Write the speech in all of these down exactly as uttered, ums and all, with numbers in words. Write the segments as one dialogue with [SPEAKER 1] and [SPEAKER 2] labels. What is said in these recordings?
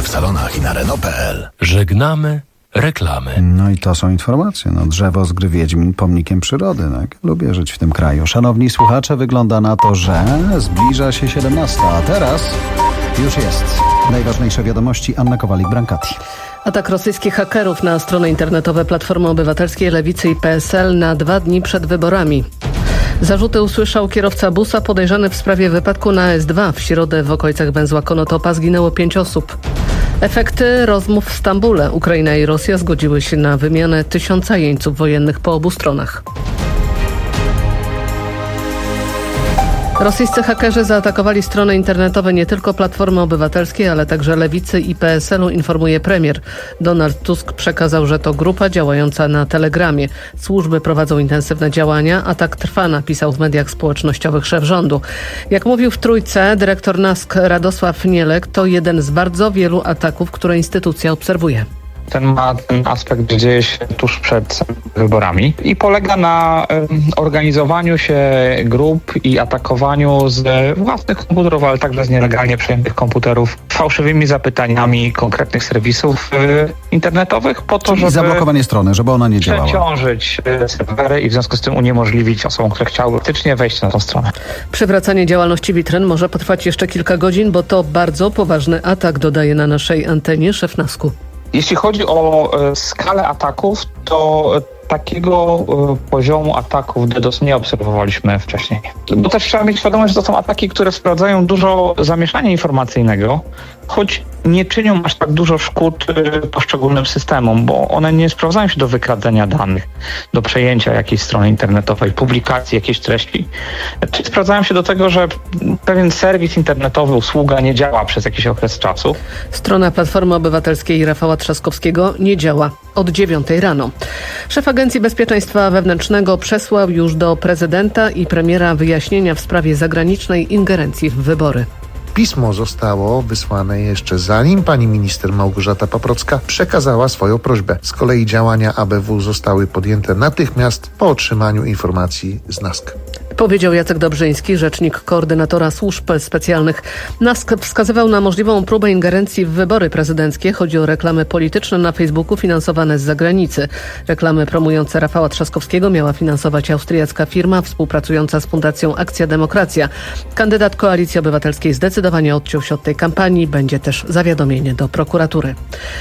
[SPEAKER 1] w salonach i na Renault kropka p l.
[SPEAKER 2] Żegnamy reklamy.
[SPEAKER 3] No i to są informacje. No, drzewo z gry Wiedźmin pomnikiem przyrody. No, lubię żyć w tym kraju. Szanowni słuchacze, wygląda na to, że zbliża się siedemnasta, a teraz już jest. Najważniejsze wiadomości. Anna Kowalik-Brankati.
[SPEAKER 4] Atak rosyjskich hakerów na strony internetowe Platformy Obywatelskiej, Lewicy i P S L na dwa dni przed wyborami. Zarzuty usłyszał kierowca busa podejrzany w sprawie wypadku na S dwa. W środę w okolicach węzła Konotopa zginęło pięć osób. Efekty rozmów w Stambule. Ukraina i Rosja zgodziły się na wymianę tysiąca jeńców wojennych po obu stronach. Rosyjscy hakerzy zaatakowali strony internetowe nie tylko Platformy Obywatelskiej, ale także Lewicy i P S L-u, informuje premier. Donald Tusk przekazał, że to grupa działająca na Telegramie. Służby prowadzą intensywne działania. Atak trwa, napisał w mediach społecznościowych szef rządu. Jak mówił w Trójce dyrektor N A S K Radosław Nielek, to jeden z bardzo wielu ataków, które instytucja obserwuje.
[SPEAKER 5] Ten ma ten aspekt, że dzieje się tuż przed wyborami i polega na um, organizowaniu się grup i atakowaniu z własnych komputerów, ale także z nielegalnie przejętych komputerów fałszywymi zapytaniami konkretnych serwisów y, internetowych po to,
[SPEAKER 3] Czyli
[SPEAKER 5] żeby
[SPEAKER 3] zablokowanie strony, żeby ona nie działała.
[SPEAKER 5] Przeciążyć y, serwery i w związku z tym uniemożliwić osobom, które chciały faktycznie wejść na tą stronę.
[SPEAKER 4] Przywracanie działalności witryn może potrwać jeszcze kilka godzin, bo to bardzo poważny atak, dodaje na naszej antenie szef N A S K-u.
[SPEAKER 5] Jeśli chodzi o e, skalę ataków, to e, takiego e, poziomu ataków DDoS nie obserwowaliśmy wcześniej. Bo też trzeba mieć świadomość, że to są ataki, które wprowadzają dużo zamieszania informacyjnego, choć nie czynią aż tak dużo szkód e, poszczególnym systemom, bo one nie sprowadzają się do wykradania danych, do przejęcia jakiejś strony internetowej, publikacji jakiejś treści. Czy sprowadzają się do tego, że pewien serwis internetowy, usługa nie działa przez jakiś okres czasu.
[SPEAKER 4] Strona Platformy Obywatelskiej Rafała Trzaskowskiego nie działa od dziewiątej rano. Szef Agencji Bezpieczeństwa Wewnętrznego przesłał już do prezydenta i premiera wyjaśnienia w sprawie zagranicznej ingerencji w wybory.
[SPEAKER 6] Pismo zostało wysłane jeszcze zanim pani minister Małgorzata Paprocka przekazała swoją prośbę. Z kolei działania A B W zostały podjęte natychmiast po otrzymaniu informacji z N A S K.
[SPEAKER 4] Powiedział Jacek Dobrzyński, rzecznik koordynatora służb specjalnych. N A S K wskazywał na możliwą próbę ingerencji w wybory prezydenckie. Chodzi o reklamy polityczne na Facebooku finansowane z zagranicy. Reklamy promujące Rafała Trzaskowskiego miała finansować austriacka firma współpracująca z Fundacją Akcja Demokracja. Kandydat Koalicji Obywatelskiej zdecydowanie odciął się od tej kampanii. Będzie też zawiadomienie do prokuratury.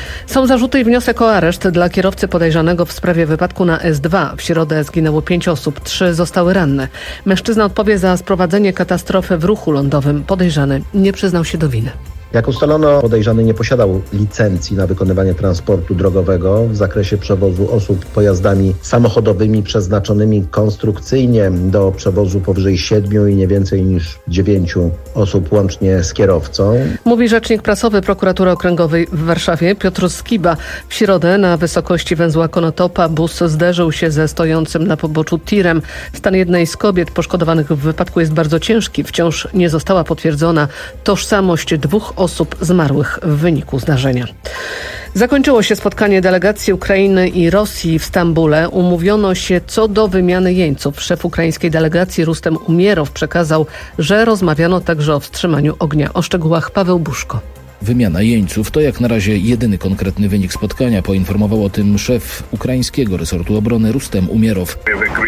[SPEAKER 4] Są zarzuty i wniosek o areszt dla kierowcy podejrzanego w sprawie wypadku na S dwa. W środę zginęło pięć osób, trzy zostały ranne. Mężczyzna odpowie za sprowadzenie katastrofy w ruchu lądowym. Podejrzany nie przyznał się do winy.
[SPEAKER 7] Jak ustalono, podejrzany nie posiadał licencji na wykonywanie transportu drogowego w zakresie przewozu osób pojazdami samochodowymi przeznaczonymi konstrukcyjnie do przewozu powyżej siedmiu i nie więcej niż dziewięciu osób łącznie z kierowcą.
[SPEAKER 4] Mówi rzecznik prasowy Prokuratury Okręgowej w Warszawie Piotr Skiba. W środę na wysokości węzła Konotopa bus zderzył się ze stojącym na poboczu tirem. Stan jednej z kobiet poszkodowanych w wypadku jest bardzo ciężki. Wciąż nie została potwierdzona tożsamość dwóch osób zmarłych w wyniku zdarzenia. Zakończyło się spotkanie delegacji Ukrainy i Rosji w Stambule. Umówiono się co do wymiany jeńców. Szef ukraińskiej delegacji Rustem Umierow przekazał, że rozmawiano także o wstrzymaniu ognia. O szczegółach Paweł Buszko.
[SPEAKER 8] Wymiana jeńców to jak na razie jedyny konkretny wynik spotkania. Poinformował o tym szef ukraińskiego resortu obrony Rustem Umierow.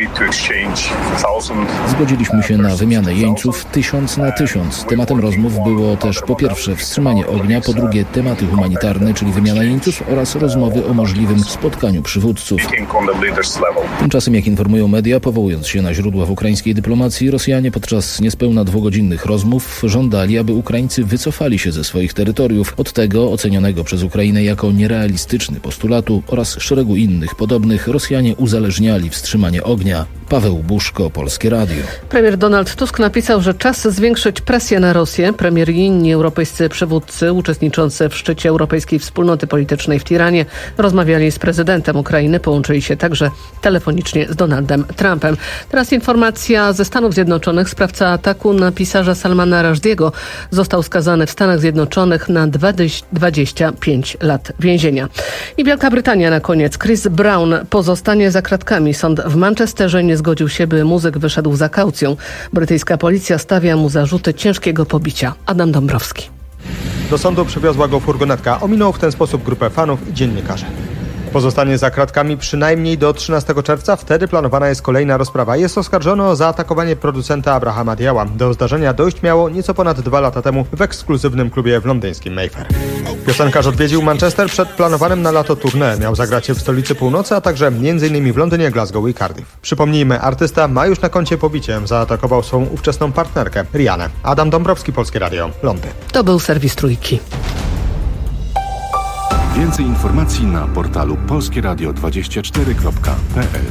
[SPEAKER 8] Zgodziliśmy się na wymianę jeńców tysiąc na tysiąc. Tematem rozmów było też po pierwsze wstrzymanie ognia, po drugie tematy humanitarne, czyli wymiana jeńców oraz rozmowy o możliwym spotkaniu przywódców. Tymczasem, jak informują media, powołując się na źródła w ukraińskiej dyplomacji, Rosjanie podczas niespełna dwugodzinnych rozmów żądali, aby Ukraińcy wycofali się ze swoich terytoriów. Od tego, ocenionego przez Ukrainę jako nierealistyczny postulatu oraz szeregu innych podobnych, Rosjanie uzależniali wstrzymanie ognia. Paweł Buszko, Polskie Radio.
[SPEAKER 4] Premier Donald Tusk napisał, że czas zwiększyć presję na Rosję. Premier i inni europejscy przywódcy uczestniczący w szczycie Europejskiej Wspólnoty Politycznej w Tiranie rozmawiali z prezydentem Ukrainy. Połączyli się także telefonicznie z Donaldem Trumpem. Teraz informacja ze Stanów Zjednoczonych. Sprawca ataku na pisarza Salmana Rushdie'ego został skazany w Stanach Zjednoczonych na dwadzieścia pięć lat więzienia. I Wielka Brytania na koniec. Chris Brown pozostanie za kratkami. Sąd w Manchesterze nie zgodził się, by muzyk wyszedł za kaucją. Brytyjska policja stawia mu zarzuty ciężkiego pobicia. Adam Dąbrowski.
[SPEAKER 9] Do sądu przywiozła go furgonetka. Ominął w ten sposób grupę fanów i dziennikarzy. Pozostanie za kratkami przynajmniej do trzynastego czerwca. Wtedy planowana jest kolejna rozprawa. Jest oskarżony o zaatakowanie producenta Abrahama Diała. Do zdarzenia dojść miało nieco ponad dwa lata temu w ekskluzywnym klubie w londyńskim Mayfair. Piosenkarz odwiedził Manchester przed planowanym na lato tournée. Miał zagrać w stolicy północy, a także m.in. w Londynie, Glasgow i Cardiff. Przypomnijmy, artysta ma już na koncie pobicie. Zaatakował swoją ówczesną partnerkę, Rihannę. Adam Dąbrowski, Polskie Radio, Londyn.
[SPEAKER 4] To był serwis Trójki.
[SPEAKER 10] Więcej informacji na portalu polskie radio dwadzieścia cztery kropka p l.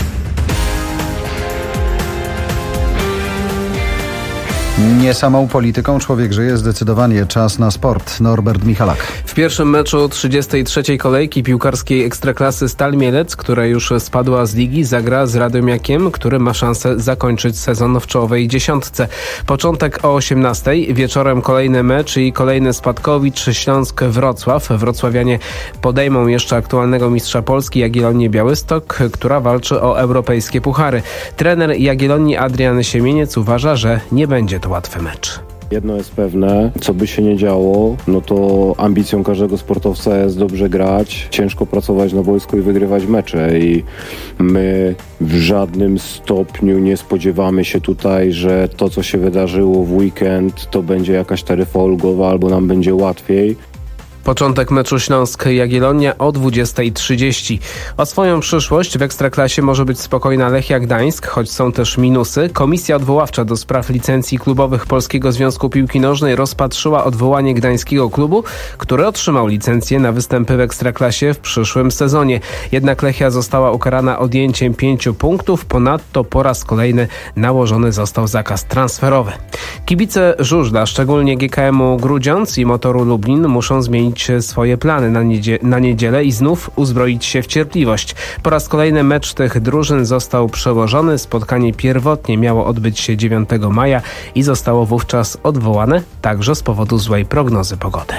[SPEAKER 3] Nie samą polityką człowiek żyje, zdecydowanie czas na sport. Norbert Michalak.
[SPEAKER 11] W pierwszym meczu trzydziestej trzeciej kolejki piłkarskiej Ekstraklasy Stal Mielec, która już spadła z ligi, zagra z Radomiakiem, który ma szansę zakończyć sezon w czołowej dziesiątce. Początek o osiemnastej, wieczorem kolejny mecz i kolejny spadkowicz Śląsk-Wrocław. Wrocławianie podejmą jeszcze aktualnego mistrza Polski Jagiellonię Białystok, która walczy o europejskie puchary. Trener Jagiellonii Adrian Siemieniec uważa, że nie będzie to łatwy mecz.
[SPEAKER 12] Jedno jest pewne, co by się nie działo, no to ambicją każdego sportowca jest dobrze grać, ciężko pracować na boisku i wygrywać mecze i my w żadnym stopniu nie spodziewamy się tutaj, że to, co się wydarzyło w weekend, to będzie jakaś taryfa ulgowa albo nam będzie łatwiej.
[SPEAKER 11] Początek meczu Śląsk-Jagiellonia o dwudziestej trzydzieści. O swoją przyszłość w Ekstraklasie może być spokojna Lechia Gdańsk, choć są też minusy. Komisja odwoławcza do spraw licencji klubowych Polskiego Związku Piłki Nożnej rozpatrzyła odwołanie gdańskiego klubu, który otrzymał licencję na występy w Ekstraklasie w przyszłym sezonie. Jednak Lechia została ukarana odjęciem pięciu punktów. Ponadto po raz kolejny nałożony został zakaz transferowy. Kibice żużla, szczególnie G K M-u Grudziądz i Motoru Lublin, muszą zmienić swoje plany na, niedzie- na niedzielę i znów uzbroić się w cierpliwość. Po raz kolejny mecz tych drużyn został przełożony. Spotkanie pierwotnie miało odbyć się dziewiątego maja i zostało wówczas odwołane, także z powodu złej prognozy pogody.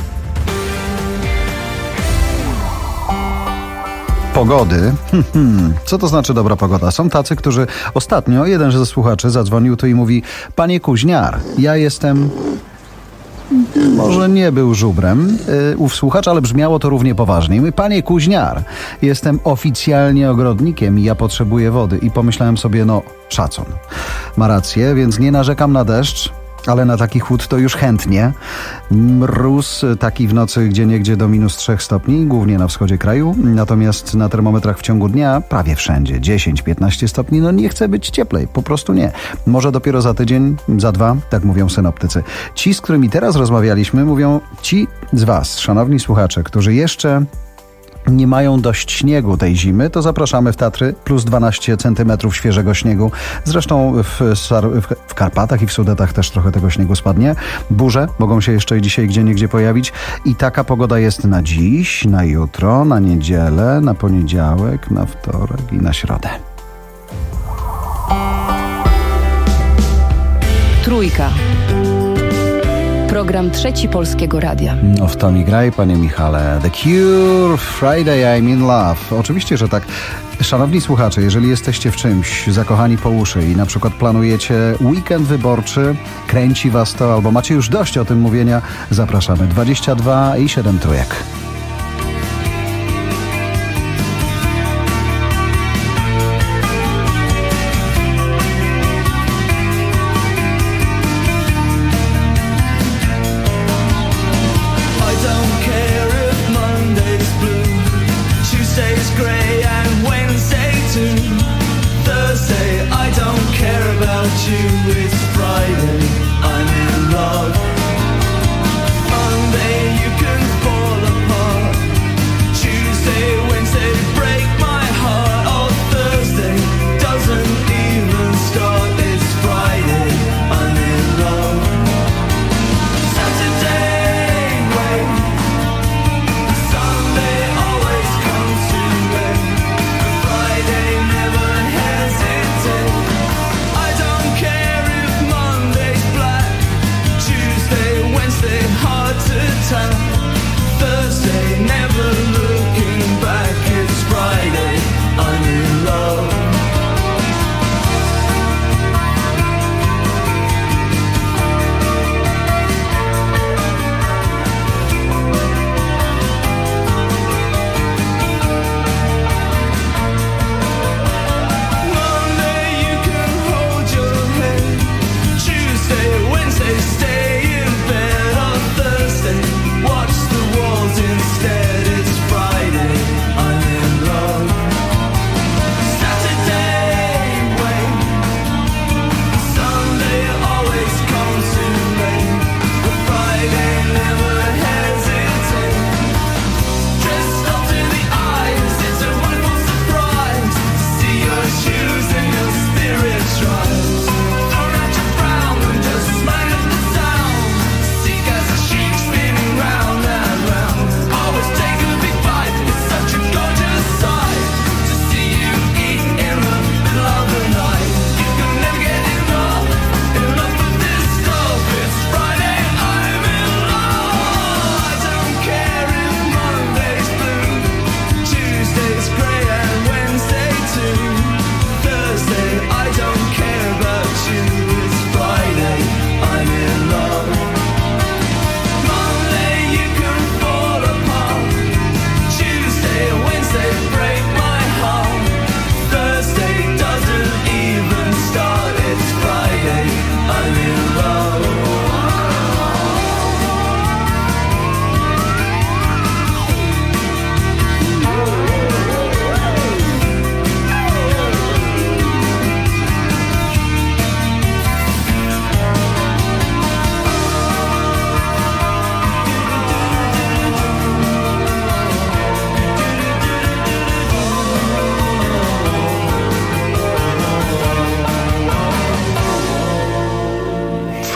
[SPEAKER 3] Pogody. Co to znaczy dobra pogoda? Są tacy, którzy ostatnio, jeden ze słuchaczy zadzwonił tu i mówi: panie Kuźniar, ja jestem... Może nie był żubrem, yy, ów słuchacz, ale brzmiało to równie poważnie. Mówi: panie Kuźniar, jestem oficjalnie ogrodnikiem i ja potrzebuję wody. I pomyślałem sobie, no szacun. Ma rację, więc nie narzekam na deszcz, ale na taki chłód to już chętnie. Mróz taki w nocy gdzieniegdzie do minus trzech stopni, głównie na wschodzie kraju. Natomiast na termometrach w ciągu dnia prawie wszędzie dziesięć piętnaście stopni. No nie chce być cieplej, po prostu nie. Może dopiero za tydzień, za dwa, tak mówią synoptycy. Ci, z którymi teraz rozmawialiśmy, mówią, ci z was, szanowni słuchacze, którzy jeszcze nie mają dość śniegu tej zimy, to zapraszamy w Tatry, plus dwanaście centymetrów świeżego śniegu. Zresztą w, w Karpatach i w Sudetach też trochę tego śniegu spadnie. Burze mogą się jeszcze dzisiaj gdzieniegdzie pojawić i taka pogoda jest na dziś, na jutro, na niedzielę, na poniedziałek, na wtorek i na środę.
[SPEAKER 13] Trójka. Program Trzeci Polskiego Radia.
[SPEAKER 3] No w to mi graj, panie Michale. The Cure, Friday I'm in Love. Oczywiście, że tak. Szanowni słuchacze, jeżeli jesteście w czymś zakochani po uszy i na przykład planujecie weekend wyborczy, kręci was to, albo macie już dość o tym mówienia, zapraszamy. dwadzieścia dwa i siedem trójek.
[SPEAKER 14] Monday you can fall apart.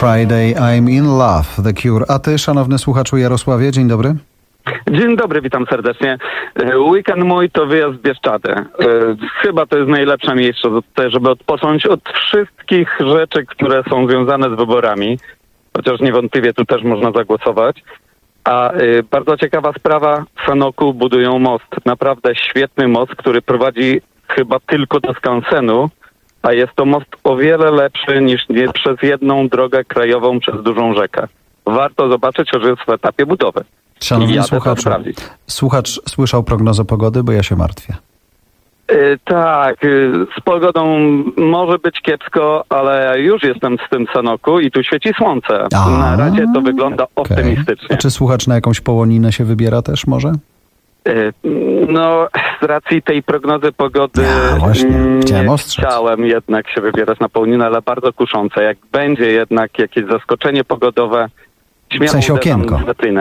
[SPEAKER 3] Friday, I'm in love, The Cure. A ty, szanowny słuchaczu Jarosławie, dzień dobry.
[SPEAKER 14] Dzień dobry, witam serdecznie. Weekend mój to wyjazd w Bieszczady. Chyba to jest najlepsze miejsce, żeby odpocząć od wszystkich rzeczy, które są związane z wyborami, chociaż niewątpliwie tu też można zagłosować. A y, bardzo ciekawa sprawa, w Sanoku budują most. Naprawdę świetny most, który prowadzi chyba tylko do skansenu, a jest to most o wiele lepszy niż nie przez jedną drogę krajową przez dużą rzekę. Warto zobaczyć, że jest w etapie budowy.
[SPEAKER 3] Szanowny słuchaczu, słuchacz słyszał prognozę pogody, bo ja się martwię.
[SPEAKER 14] Yy, tak, yy, z pogodą może być kiepsko, ale już jestem z tym Sanoku i tu świeci słońce. A, na razie to wygląda okay. optymistycznie.
[SPEAKER 3] A czy słuchacz na jakąś połoninę się wybiera też może?
[SPEAKER 14] Yy, no, z racji tej prognozy pogody
[SPEAKER 3] ja, właśnie. Chciałem,
[SPEAKER 14] nie
[SPEAKER 3] ostrzec.
[SPEAKER 14] chciałem jednak się wybierać na połoninę, ale bardzo kuszące. Jak będzie jednak jakieś zaskoczenie pogodowe, śmiało
[SPEAKER 3] w sensie okienko.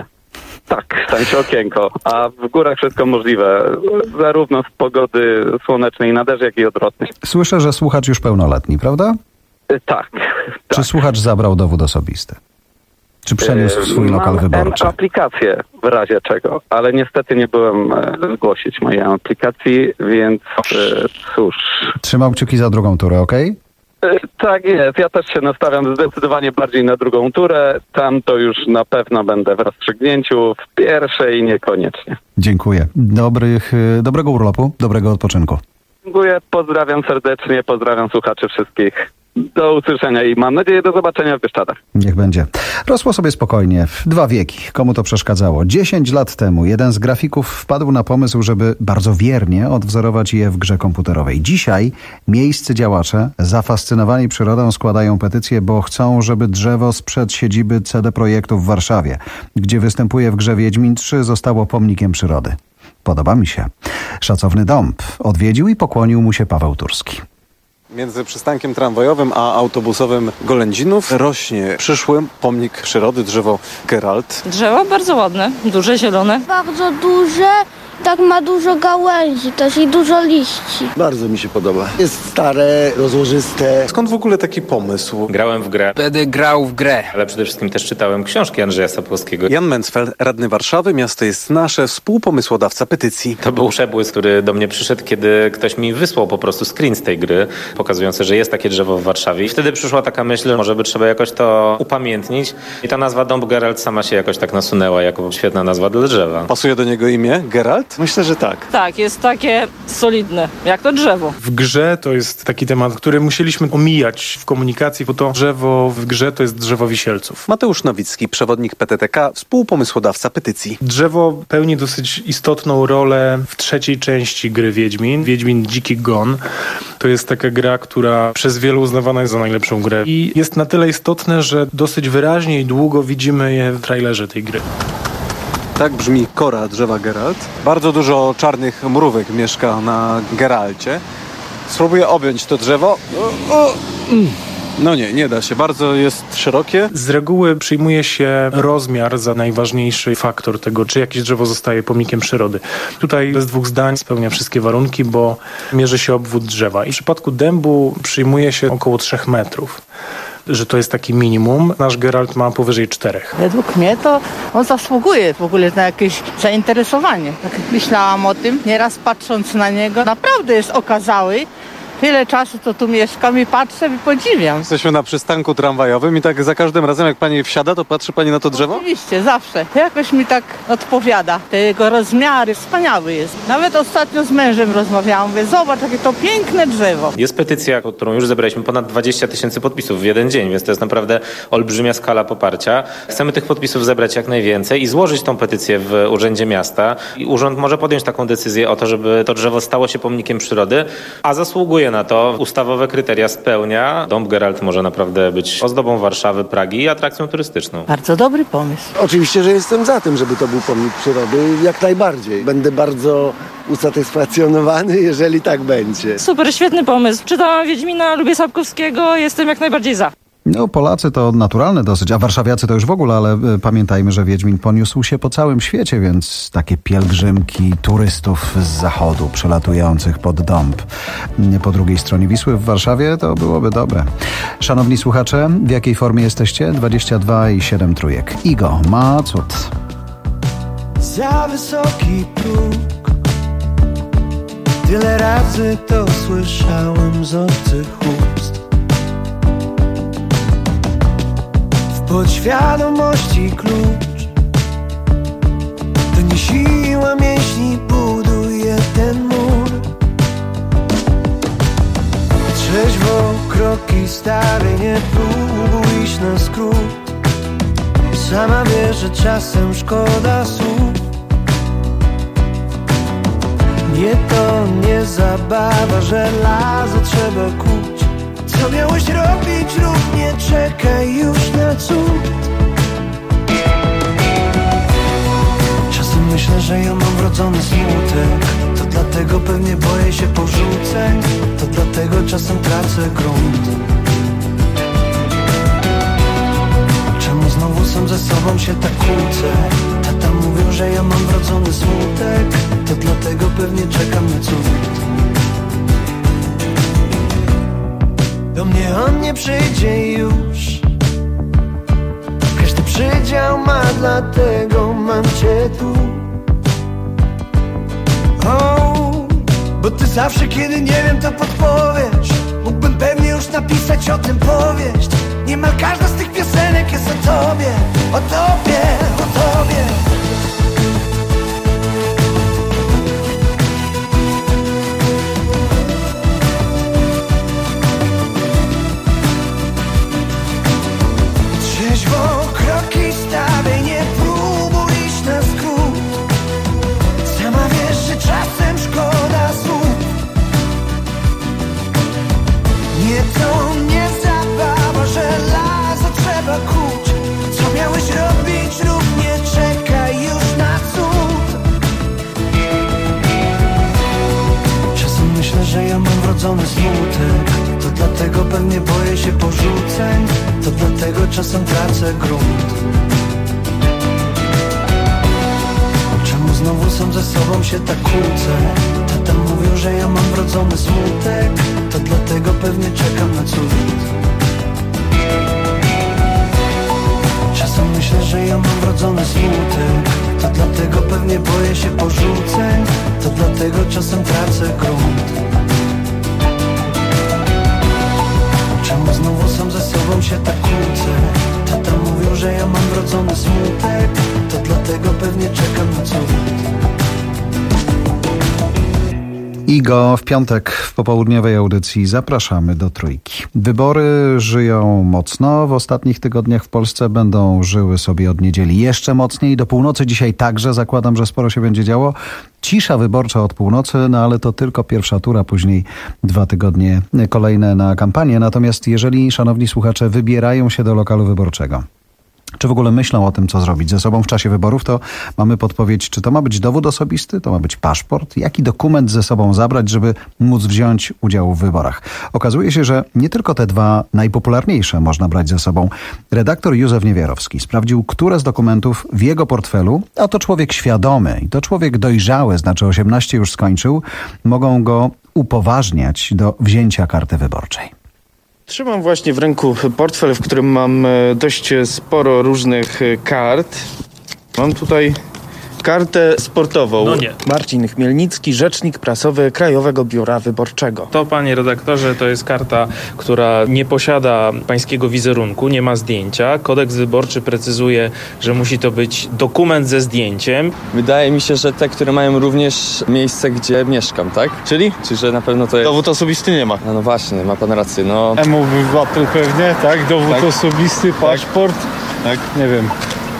[SPEAKER 14] Tak, w sensie okienko, a w górach wszystko możliwe, zarówno z pogody słonecznej na deszcz, jak i odwrotnie.
[SPEAKER 3] Słyszę, że słuchacz już pełnoletni, prawda?
[SPEAKER 14] Y, tak.
[SPEAKER 3] Czy
[SPEAKER 14] tak.
[SPEAKER 3] słuchacz zabrał dowód osobisty? Czy przeniósł w swój
[SPEAKER 14] Mam
[SPEAKER 3] lokal wyborczy?
[SPEAKER 14] Mam aplikację w razie czego, ale niestety nie byłem zgłosić mojej aplikacji, więc y, cóż.
[SPEAKER 3] Trzymał kciuki za drugą turę, okej? Okay?
[SPEAKER 14] Tak jest, ja też się nastawiam zdecydowanie bardziej na drugą turę. Tam to już na pewno będę w rozstrzygnięciu, w pierwszej niekoniecznie.
[SPEAKER 3] Dziękuję. Dobrych, dobrego urlopu, dobrego odpoczynku.
[SPEAKER 14] Dziękuję, pozdrawiam serdecznie, pozdrawiam słuchaczy wszystkich. Do usłyszenia i mam nadzieję do zobaczenia w Bieszczadach.
[SPEAKER 3] Niech będzie. Rosło sobie spokojnie. Dwa wieki. Komu to przeszkadzało? Dziesięć lat temu jeden z grafików wpadł na pomysł, żeby bardzo wiernie odwzorować je w grze komputerowej. Dzisiaj miejscy działacze zafascynowani przyrodą składają petycję, bo chcą, żeby drzewo sprzed siedziby C D Projektu w Warszawie, gdzie występuje w grze Wiedźmin trzy, zostało pomnikiem przyrody. Podoba mi się. Szacowny dąb odwiedził i pokłonił mu się Paweł Turski.
[SPEAKER 15] Między przystankiem tramwajowym a autobusowym Golędzinów rośnie przyszły pomnik przyrody, drzewo Geralt.
[SPEAKER 16] Drzewo bardzo ładne, duże, zielone.
[SPEAKER 17] Bardzo duże, tak ma dużo gałęzi też i dużo liści.
[SPEAKER 18] Bardzo mi się podoba. Jest stare, rozłożyste.
[SPEAKER 15] Skąd w ogóle taki pomysł?
[SPEAKER 19] Grałem w grę.
[SPEAKER 20] Będę grał w grę.
[SPEAKER 19] Ale przede wszystkim też czytałem książki Andrzeja Sapkowskiego.
[SPEAKER 15] Jan Mencfeld, radny Warszawy, Miasto jest nasze, współpomysłodawca petycji.
[SPEAKER 19] To był przebłysk, który do mnie przyszedł, kiedy ktoś mi wysłał po prostu screen z tej gry, pokazujący, że jest takie drzewo w Warszawie. I wtedy przyszła taka myśl, może by trzeba jakoś to upamiętnić. I ta nazwa Dąb Geralt sama się jakoś tak nasunęła jako świetna nazwa dla drzewa.
[SPEAKER 15] Pasuje do niego imię Geralt?
[SPEAKER 18] Myślę, że tak.
[SPEAKER 16] Tak, jest takie solidne, jak to drzewo.
[SPEAKER 21] W grze to jest taki temat, który musieliśmy omijać w komunikacji, bo to drzewo w grze to jest drzewo wisielców.
[SPEAKER 15] Mateusz Nowicki, przewodnik P T T K, współpomysłodawca petycji.
[SPEAKER 21] Drzewo pełni dosyć istotną rolę w trzeciej części gry Wiedźmin. Wiedźmin Dziki Gon. To jest taka gra, która przez wielu uznawana jest za najlepszą grę. I jest na tyle istotne, że dosyć wyraźnie i długo widzimy je w trailerze tej gry.
[SPEAKER 15] Tak brzmi kora drzewa Geralt. Bardzo dużo czarnych mrówek mieszka na Geralcie. Spróbuję objąć to drzewo. O, o, mm. No nie, nie da się. Bardzo jest szerokie.
[SPEAKER 21] Z reguły przyjmuje się rozmiar za najważniejszy faktor tego, czy jakieś drzewo zostaje pomnikiem przyrody. Tutaj bez dwóch zdań spełnia wszystkie warunki, bo mierzy się obwód drzewa. I w przypadku dębu przyjmuje się około trzech metrów. Że to jest taki minimum. Nasz Geralt ma powyżej czterech.
[SPEAKER 22] Według mnie to on zasługuje w ogóle na jakieś zainteresowanie. Tak myślałam o tym, nieraz patrząc na niego. Naprawdę jest okazały. Tyle czasu to tu mieszkam i patrzę i podziwiam.
[SPEAKER 15] Jesteśmy na przystanku tramwajowym i tak za każdym razem, jak pani wsiada, to patrzy pani na to drzewo?
[SPEAKER 22] Oczywiście, zawsze. Jakoś mi tak odpowiada. Te jego rozmiary, wspaniały jest. Nawet ostatnio z mężem rozmawiałam. Mówię, zobacz, jakie to piękne drzewo.
[SPEAKER 19] Jest petycja, którą już zebraliśmy ponad dwadzieścia tysięcy podpisów w jeden dzień, więc to jest naprawdę olbrzymia skala poparcia. Chcemy tych podpisów zebrać jak najwięcej i złożyć tą petycję w Urzędzie Miasta. I urząd może podjąć taką decyzję o to, żeby to drzewo stało się pomnikiem przyrody, a zasługuje na to, ustawowe kryteria spełnia. Dąb Geralt może naprawdę być ozdobą Warszawy, Pragi i atrakcją turystyczną.
[SPEAKER 22] Bardzo dobry pomysł.
[SPEAKER 18] Oczywiście, że jestem za tym, żeby to był pomnik przyrody, jak najbardziej. Będę bardzo usatysfakcjonowany, jeżeli tak będzie.
[SPEAKER 16] Super, świetny pomysł. Czytałam Wiedźmina, lubię Sapkowskiego, jestem jak najbardziej za.
[SPEAKER 3] No, Polacy to naturalne dosyć, a warszawiacy to już w ogóle, ale pamiętajmy, że Wiedźmin poniósł się po całym świecie, więc takie pielgrzymki turystów z zachodu przelatujących pod Dąb po drugiej stronie Wisły w Warszawie to byłoby dobre. Szanowni słuchacze, w jakiej formie jesteście? dwadzieścia dwa i siedem trójek. Igo ma cud.
[SPEAKER 1] Za wysoki próg, tyle razy to słyszałem z obcych ust. W podświadomości klucz, to nie siła mięśni buduje ten mur. Trzeźwo kroki stawię, nie próbuj iść na skrót. Sama wiesz, że czasem szkoda słów. Nie to nie zabawa, żelazo trzeba kuć. Co miałeś robić, rób, nie czekaj już na cud. Czasem myślę, że ja mam wrodzony smutek. To dlatego pewnie boję się porzuceń. To dlatego czasem tracę grunt. Czemu znowu sam ze sobą się tak kłócę? Tata mówił, że ja mam wrodzony smutek. To dlatego pewnie czekam na cud. Do mnie on nie przyjdzie już. Każdy przydział ma, dlatego mam cię tu. Oh, bo ty zawsze, kiedy nie wiem, to podpowiesz. Mógłbym pewnie już napisać o tym powieść. Niemal każda z tych piosenek jest o tobie, o tobie, o tobie. Trzeźwo kroki stawię, nie próbuj iść na skrót. Sama wiesz, że czasem szkoda słów. Nie to nie zabawa, żelazo trzeba kuć. Co miałeś robić, rób, nie czekaj już na cud. Czasem myślę, że ja mam wrodzony smutek. To dlatego pewnie boję się porzuceń. To dlatego czasem tracę grunt. Czemu znowu sam ze sobą się tak kłócę? Tata mówił, że ja mam wrodzony smutek. To dlatego pewnie czekam na cud. Czasem myślę, że ja mam wrodzony smutek. To dlatego pewnie boję się porzuceń. To dlatego czasem tracę grunt. Czemu znowu sam ze sobą się tak kłócę? Tata mówił, że ja mam wrodzony smutek. To dlatego pewnie czekam na cud.
[SPEAKER 3] Igo w piątek w popołudniowej audycji zapraszamy do Trójki. Wybory żyją mocno. W ostatnich tygodniach w Polsce będą żyły sobie od niedzieli jeszcze mocniej. Do północy dzisiaj także. Zakładam, że sporo się będzie działo. Cisza wyborcza od północy, no ale to tylko pierwsza tura, później dwa tygodnie kolejne na kampanię. Natomiast jeżeli, szanowni słuchacze, wybierają się do lokalu wyborczego, czy w ogóle myślą o tym, co zrobić ze sobą w czasie wyborów, to mamy podpowiedź, czy to ma być dowód osobisty, to ma być paszport, jaki dokument ze sobą zabrać, żeby móc wziąć udział w wyborach. Okazuje się, że nie tylko te dwa najpopularniejsze można brać ze sobą. Redaktor Józef Niewiarowski sprawdził, które z dokumentów w jego portfelu, a to człowiek świadomy i to człowiek dojrzały, znaczy osiemnaście już skończył, mogą go upoważniać do wzięcia karty wyborczej.
[SPEAKER 20] Trzymam właśnie w ręku portfel, w którym mam dość sporo różnych kart. Mam tutaj kartę sportową.
[SPEAKER 23] No nie.
[SPEAKER 20] Marcin Chmielnicki, rzecznik prasowy Krajowego Biura Wyborczego.
[SPEAKER 23] To, panie redaktorze, to jest karta, która nie posiada pańskiego wizerunku, nie ma zdjęcia. Kodeks wyborczy precyzuje, że musi to być dokument ze zdjęciem.
[SPEAKER 24] Wydaje mi się, że te, które mają również miejsce, gdzie mieszkam, tak? Czyli? Czy że na pewno to jest...
[SPEAKER 20] Dowód osobisty nie ma.
[SPEAKER 24] No, no właśnie, ma pan rację, no.
[SPEAKER 20] E-mobywatel pewnie, tak? Dowód
[SPEAKER 24] tak?
[SPEAKER 20] osobisty, paszport.
[SPEAKER 24] Tak.
[SPEAKER 20] Nie wiem.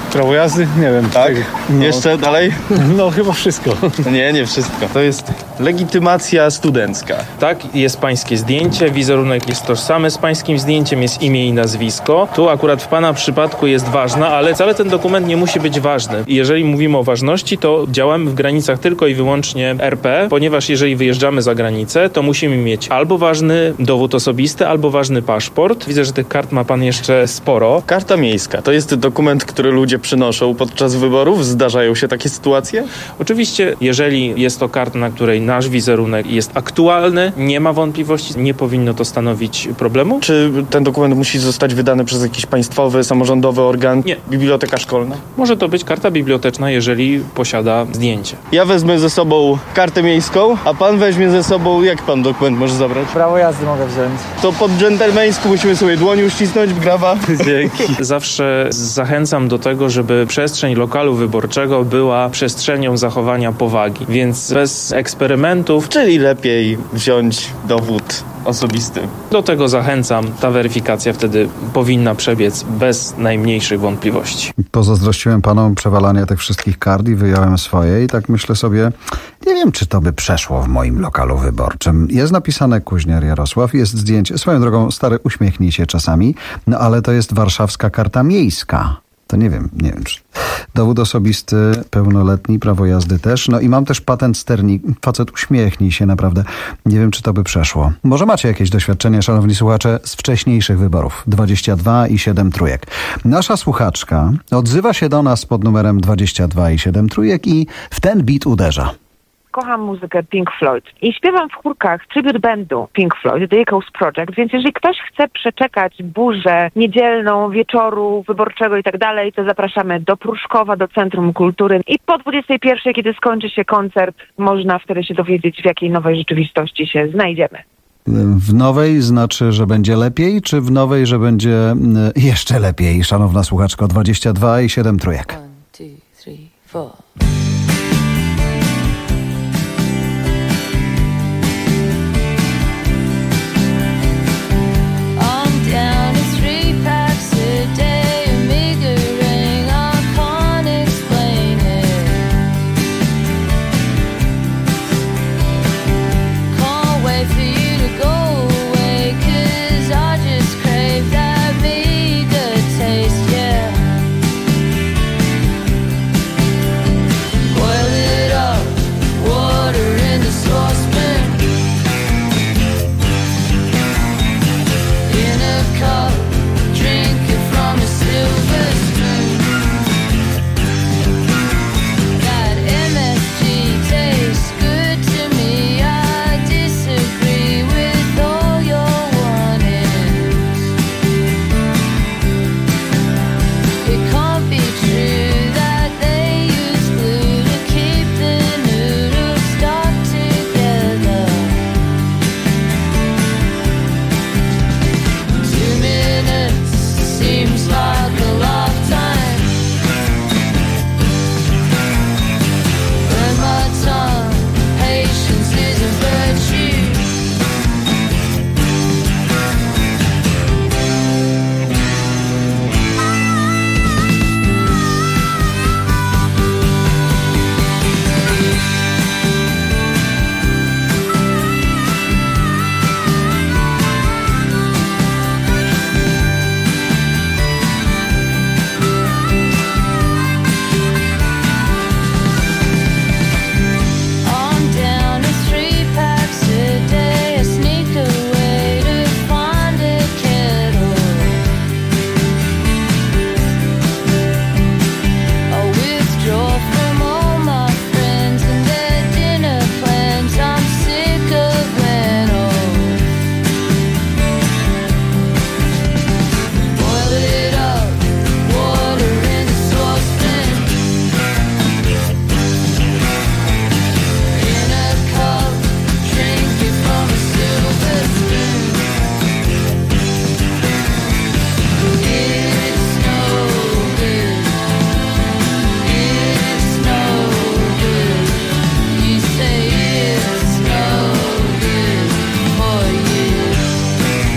[SPEAKER 2] Prawo jazdy? Nie wiem.
[SPEAKER 24] Tak?
[SPEAKER 2] No.
[SPEAKER 24] Jeszcze dalej?
[SPEAKER 2] No chyba wszystko.
[SPEAKER 24] Nie, nie wszystko.
[SPEAKER 23] To jest legitymacja studencka. Tak, jest pańskie zdjęcie, wizerunek jest tożsamy z pańskim zdjęciem, jest imię i nazwisko. Tu akurat w pana przypadku jest ważna, ale wcale ten dokument nie musi być ważny. Jeżeli mówimy o ważności, to działamy w granicach tylko i wyłącznie R P, ponieważ jeżeli wyjeżdżamy za granicę, to musimy mieć albo ważny dowód osobisty, albo ważny paszport. Widzę, że tych kart ma pan jeszcze sporo.
[SPEAKER 24] Karta miejska to jest dokument, który ludzie przynoszą podczas wyborów. Zdarzają się takie sytuacje?
[SPEAKER 23] Oczywiście, jeżeli jest to karta, na której nasz wizerunek jest aktualny, nie ma wątpliwości, nie powinno to stanowić problemu.
[SPEAKER 24] Czy ten dokument musi zostać wydany przez jakiś państwowy, samorządowy organ?
[SPEAKER 23] Nie.
[SPEAKER 24] Biblioteka szkolna?
[SPEAKER 23] Może to być karta biblioteczna, jeżeli posiada zdjęcie.
[SPEAKER 24] Ja wezmę ze sobą kartę miejską, a pan weźmie ze sobą, jak pan dokument może zabrać?
[SPEAKER 2] Prawo jazdy mogę wziąć.
[SPEAKER 24] To po dżentelmeńsku musimy sobie dłoń uścisnąć, brawa.
[SPEAKER 23] Dzięki. Zawsze zachęcam do tego, żeby przestrzeń lokalu wyborczego była przestrzenią zachowania powagi, więc bez eksperymentów.
[SPEAKER 24] Czyli lepiej wziąć dowód osobisty.
[SPEAKER 23] Do tego zachęcam. Ta weryfikacja wtedy powinna przebiec bez najmniejszych wątpliwości.
[SPEAKER 3] Pozazdrościłem panom przewalania tych wszystkich kart i wyjąłem swoje i tak myślę sobie, nie wiem, czy to by przeszło w moim lokalu wyborczym. Jest napisane Kuźniar Jarosław, jest zdjęcie. Swoją drogą, stary, uśmiechnij się czasami, no ale to jest warszawska karta miejska. To nie wiem, nie wiem, czy dowód osobisty, pełnoletni, prawo jazdy też. No i mam też patent sternik. Facet, uśmiechnij się, naprawdę. Nie wiem, czy to by przeszło. Może macie jakieś doświadczenia, szanowni słuchacze, z wcześniejszych wyborów. dwadzieścia dwa i siedem trójek. Nasza słuchaczka odzywa się do nas pod numerem dwadzieścia dwa i siedem trójek i w ten beat uderza.
[SPEAKER 5] Kocham muzykę Pink Floyd i śpiewam w chórkach tribute bandu Pink Floyd, The Echoes Project, więc jeżeli ktoś chce przeczekać burzę niedzielną, wieczoru wyborczego i tak dalej, to zapraszamy do Pruszkowa, do Centrum Kultury i po dwudziestej pierwszej, kiedy skończy się koncert, można wtedy się dowiedzieć, w jakiej nowej rzeczywistości się znajdziemy.
[SPEAKER 3] W nowej znaczy, że będzie lepiej, czy w nowej, że będzie jeszcze lepiej? Szanowna słuchaczko, dwadzieścia dwa i siedem trójek.
[SPEAKER 6] One, two, three, four.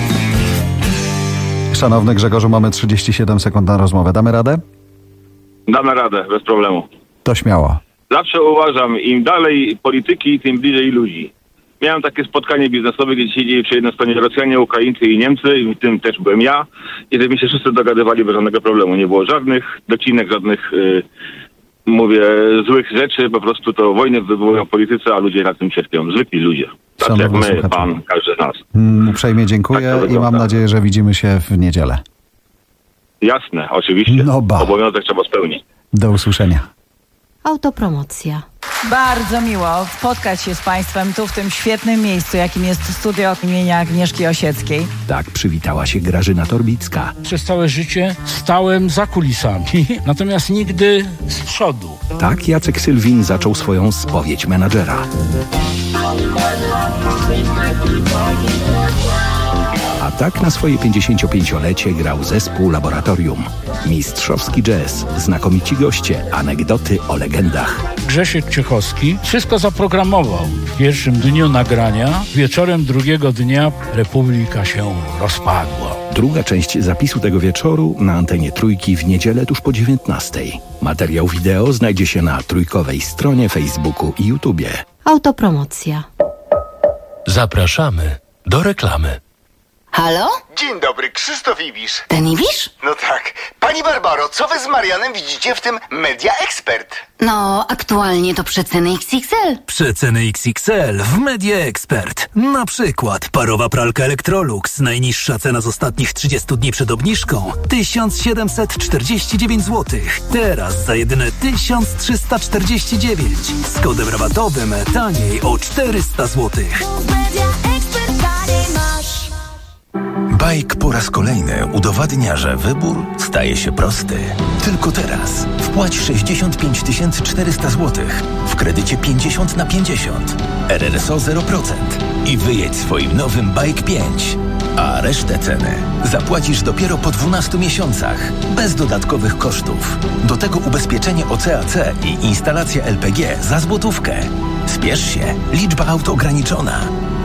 [SPEAKER 3] Szanowny Grzegorzu, mamy trzydzieści siedem sekund na rozmowę. Damy radę?
[SPEAKER 4] Damy radę, bez problemu.
[SPEAKER 3] To śmiało.
[SPEAKER 4] Zawsze uważam, im dalej polityki, tym bliżej ludzi. Miałem takie spotkanie biznesowe, gdzie siedzieli przy jednej stronie Rosjanie, Ukraińcy i Niemcy, i w tym też byłem ja. I żeby się wszyscy dogadywali bez żadnego problemu. Nie było żadnych docinek, żadnych, yy, mówię, złych rzeczy. Po prostu to wojny wywołują politycy, a ludzie na tym cierpią. Zwykli ludzie. Tak jak my, słuchacze. Pan, każdy z nas.
[SPEAKER 3] Mm, uprzejmie dziękuję tak i mam nadzieję, że widzimy się w niedzielę.
[SPEAKER 4] Jasne, oczywiście.
[SPEAKER 3] No ba.
[SPEAKER 4] Obowiązek trzeba spełnić.
[SPEAKER 3] Do usłyszenia.
[SPEAKER 7] Autopromocja.
[SPEAKER 8] Bardzo miło spotkać się z Państwem tu w tym świetnym miejscu, jakim jest studio imienia Agnieszki Osieckiej.
[SPEAKER 9] Tak przywitała się Grażyna Torbicka.
[SPEAKER 25] Przez całe życie stałem za kulisami, natomiast nigdy z przodu.
[SPEAKER 9] Tak Jacek Sylwin zaczął swoją spowiedź menadżera. A tak na swoje pięćdziesięciopięciolecie grał zespół Laboratorium. Mistrzowski jazz, znakomici goście, anegdoty o legendach.
[SPEAKER 25] Grzesiek Ciechowski wszystko zaprogramował. W pierwszym dniu nagrania, wieczorem drugiego dnia Republika się rozpadła.
[SPEAKER 9] Druga część zapisu tego wieczoru na antenie Trójki w niedzielę tuż po dziewiętnastej. Materiał wideo znajdzie się na trójkowej stronie Facebooku i YouTubie.
[SPEAKER 7] Autopromocja.
[SPEAKER 9] Zapraszamy do reklamy.
[SPEAKER 26] Halo?
[SPEAKER 27] Dzień dobry, Krzysztof Ibisz.
[SPEAKER 26] Ten Ibisz?
[SPEAKER 27] No tak. Pani Barbaro, co wy z Marianem widzicie w tym Media Expert?
[SPEAKER 26] No, aktualnie to przeceny X X L.
[SPEAKER 28] Przeceny X X L w Media Expert. Na przykład parowa pralka Electrolux. Najniższa cena z ostatnich trzydziestu dni przed obniżką tysiąc siedemset czterdzieści dziewięć złotych. Teraz za jedyne tysiąc trzysta czterdzieści dziewięć. Z kodem rabatowym taniej o czterysta złotych.
[SPEAKER 29] Bajk po raz kolejny udowadnia, że wybór staje się prosty. Tylko teraz wpłać sześćdziesiąt pięć tysięcy czterysta złotych w kredycie pięćdziesiąt na pięćdziesiąt, R R S O zero procent i wyjedź swoim nowym Bajk pięć. A resztę ceny zapłacisz dopiero po dwunastu miesiącach, bez dodatkowych kosztów. Do tego ubezpieczenie O C A C i instalacja L P G za złotówkę. Spiesz się, liczba aut ograniczona.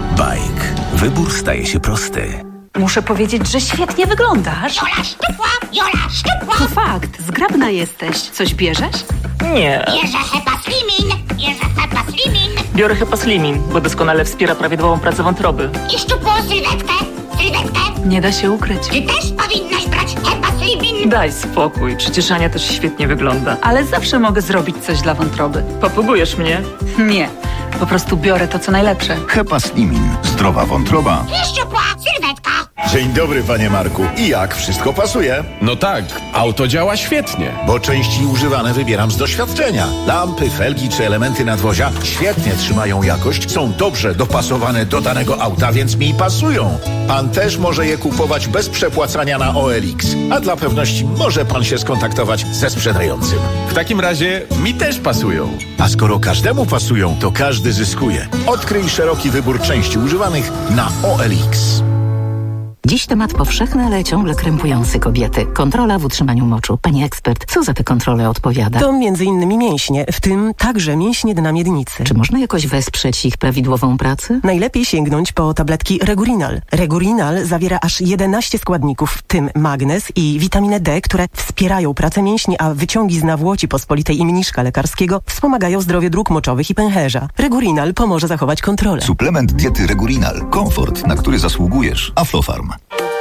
[SPEAKER 29] Bajk. Wybór staje się prosty.
[SPEAKER 30] Muszę powiedzieć, że świetnie wyglądasz.
[SPEAKER 31] Jola szczupła, Jola szczupła.
[SPEAKER 30] To fakt, zgrabna jesteś. Coś bierzesz?
[SPEAKER 23] Nie.
[SPEAKER 31] Bierze Hepa Slimin, bierze Hepa Slimin.
[SPEAKER 23] Biorę Hepa Slimin, bo doskonale wspiera prawidłową pracę wątroby.
[SPEAKER 31] I szczupłą sylwetkę, sylwetkę.
[SPEAKER 30] Nie da się ukryć.
[SPEAKER 31] Ty też powinnaś brać Hepa Slimin.
[SPEAKER 23] Daj spokój, przecież Ania też świetnie wygląda.
[SPEAKER 30] Ale zawsze mogę zrobić coś dla wątroby.
[SPEAKER 23] Popugujesz mnie?
[SPEAKER 30] Nie, po prostu biorę to, co najlepsze.
[SPEAKER 29] Hepa Slimin. Zdrowa wątroba.
[SPEAKER 31] I szczupła sylwetka.
[SPEAKER 32] Dzień dobry, panie Marku. I jak? Wszystko pasuje?
[SPEAKER 33] No tak, auto działa świetnie.
[SPEAKER 32] Bo części używane wybieram z doświadczenia. Lampy, felgi czy elementy nadwozia świetnie trzymają jakość, są dobrze dopasowane do danego auta, więc mi pasują. Pan też może je kupować bez przepłacania na O L X. A dla pewności może pan się skontaktować ze sprzedającym.
[SPEAKER 33] W takim razie mi też pasują.
[SPEAKER 32] A skoro każdemu pasują, to każdy zyskuje. Odkryj szeroki wybór części używanych na O L X.
[SPEAKER 34] Dziś temat powszechny, ale ciągle krępujący kobiety. Kontrola w utrzymaniu moczu. Pani ekspert, co za te kontrole odpowiada?
[SPEAKER 35] To między innymi mięśnie, w tym także mięśnie dna miednicy.
[SPEAKER 34] Czy można jakoś wesprzeć ich prawidłową pracę?
[SPEAKER 35] Najlepiej sięgnąć po tabletki Regurinal. Regurinal zawiera aż jedenaście składników, w tym magnez i witaminę D, które wspierają pracę mięśni, a wyciągi z nawłoci pospolitej i mniszka lekarskiego wspomagają zdrowie dróg moczowych i pęcherza. Regurinal pomoże zachować kontrolę.
[SPEAKER 29] Suplement diety Regurinal. Komfort, na który zasługujesz. Aflofarm.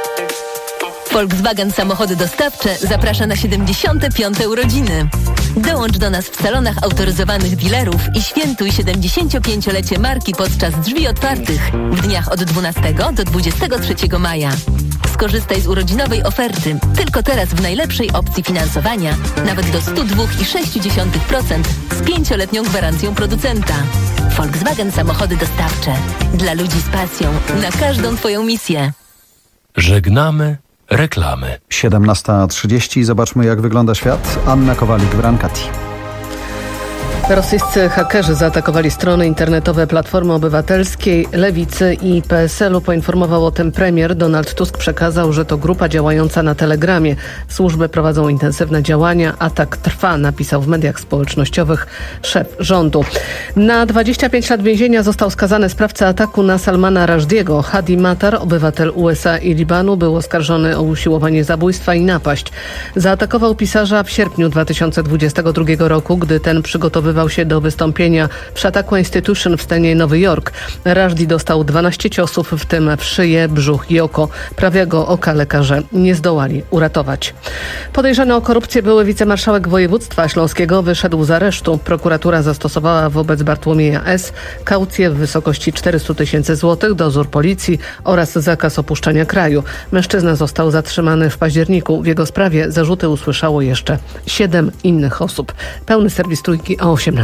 [SPEAKER 36] Volkswagen Samochody Dostawcze zaprasza na siedemdziesiąte piąte urodziny. Dołącz do nas w salonach autoryzowanych dealerów i świętuj siedemdziesięciopięciolecie marki podczas drzwi otwartych w dniach od dwunastego do dwudziestego trzeciego maja. Skorzystaj z urodzinowej oferty. Tylko teraz w najlepszej opcji finansowania, nawet do sto dwa i sześć dziesiątych procent z pięcioletnią gwarancją producenta. Volkswagen Samochody Dostawcze. Dla ludzi z pasją na każdą Twoją misję.
[SPEAKER 9] Żegnamy reklamy.
[SPEAKER 3] siedemnasta trzydzieści. Zobaczmy, jak wygląda świat. Anna Kowalik w Rankati.
[SPEAKER 1] Rosyjscy hakerzy zaatakowali strony internetowe Platformy Obywatelskiej, Lewicy i P S L u. Poinformował o tym premier. Donald Tusk przekazał, że to grupa działająca na Telegramie. Służby prowadzą intensywne działania. Atak trwa, napisał w mediach społecznościowych szef rządu. Na dwadzieścia pięć lat więzienia został skazany sprawca ataku na Salmana Rushdiego. Hadi Matar, obywatel U S A i Libanu, był oskarżony o usiłowanie zabójstwa i napaść. Zaatakował pisarza w sierpniu dwa tysiące dwudziestego drugiego roku, gdy ten przygotowywał się do wystąpienia w Chautauqua Institution w stanie Nowy Jork. Rushdie dostał dwanaście ciosów, w tym w szyję, brzuch i oko. Prawego oka lekarze nie zdołali uratować. Podejrzany o korupcję były wicemarszałek województwa śląskiego wyszedł z aresztu. Prokuratura zastosowała wobec Bartłomieja S. kaucję w wysokości czterysta tysięcy złotych, dozór policji oraz zakaz opuszczania kraju. Mężczyzna został zatrzymany w październiku. W jego sprawie zarzuty usłyszało jeszcze siedem innych osób. Pełny serwis Trójki o osiemnastej.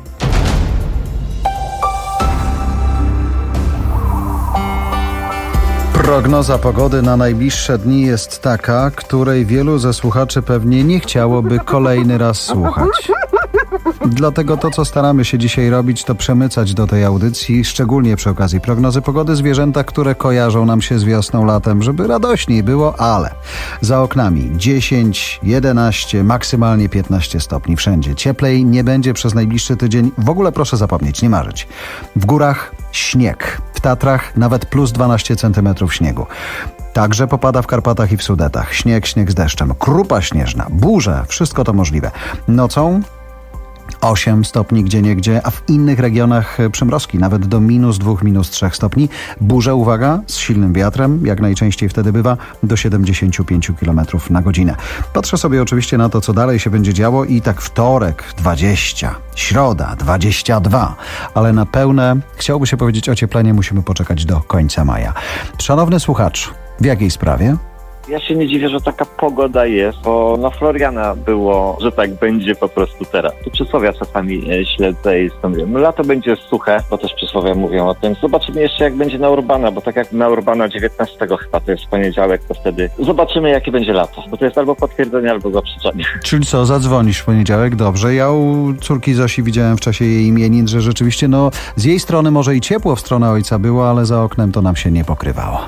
[SPEAKER 3] Prognoza pogody na najbliższe dni jest taka, której wielu ze słuchaczy pewnie nie chciałoby kolejny raz słuchać. Dlatego to, co staramy się dzisiaj robić, to przemycać do tej audycji, szczególnie przy okazji prognozy pogody, zwierzęta, które kojarzą nam się z wiosną, latem, żeby radośniej było, ale za oknami dziesięć, jedenaście, maksymalnie piętnaście stopni wszędzie. Cieplej nie będzie przez najbliższy tydzień. W ogóle proszę zapomnieć, nie marzyć. W górach śnieg, w Tatrach nawet plus dwanaście centymetrów śniegu. Także popada w Karpatach i w Sudetach. Śnieg, śnieg z deszczem, krupa śnieżna, burze, wszystko to możliwe. Nocą osiem stopni gdzieniegdzie, a w innych regionach przymrozki, nawet do minus dwóch, minus trzech stopni. Burze, uwaga, z silnym wiatrem, jak najczęściej wtedy bywa, do siedemdziesiąt pięć kilometrów na godzinę. Patrzę sobie oczywiście na to, co dalej się będzie działo i tak wtorek dwadzieścia, środa dwadzieścia dwa, ale na pełne, chciałoby się powiedzieć, ocieplenie musimy poczekać do końca maja. Szanowny słuchacz, w jakiej sprawie?
[SPEAKER 2] Ja się nie dziwię, że taka pogoda jest, bo na Floriana było, że tak będzie po prostu teraz. Tu przysłowia czasami śledzę i stąd wiem. Lato będzie suche, bo też przysłowia mówią o tym. Zobaczymy jeszcze, jak będzie na Urbana, bo tak jak na Urbana dziewiętnastego chyba, to jest poniedziałek, to wtedy zobaczymy, jakie będzie lato. Bo to jest albo potwierdzenie, albo zaprzeczenie.
[SPEAKER 3] Czyli co, zadzwonisz w poniedziałek? Dobrze. Ja u córki Zosi widziałem w czasie jej imienin, że rzeczywiście no z jej strony może i ciepło w stronę ojca było, ale za oknem to nam się nie pokrywało.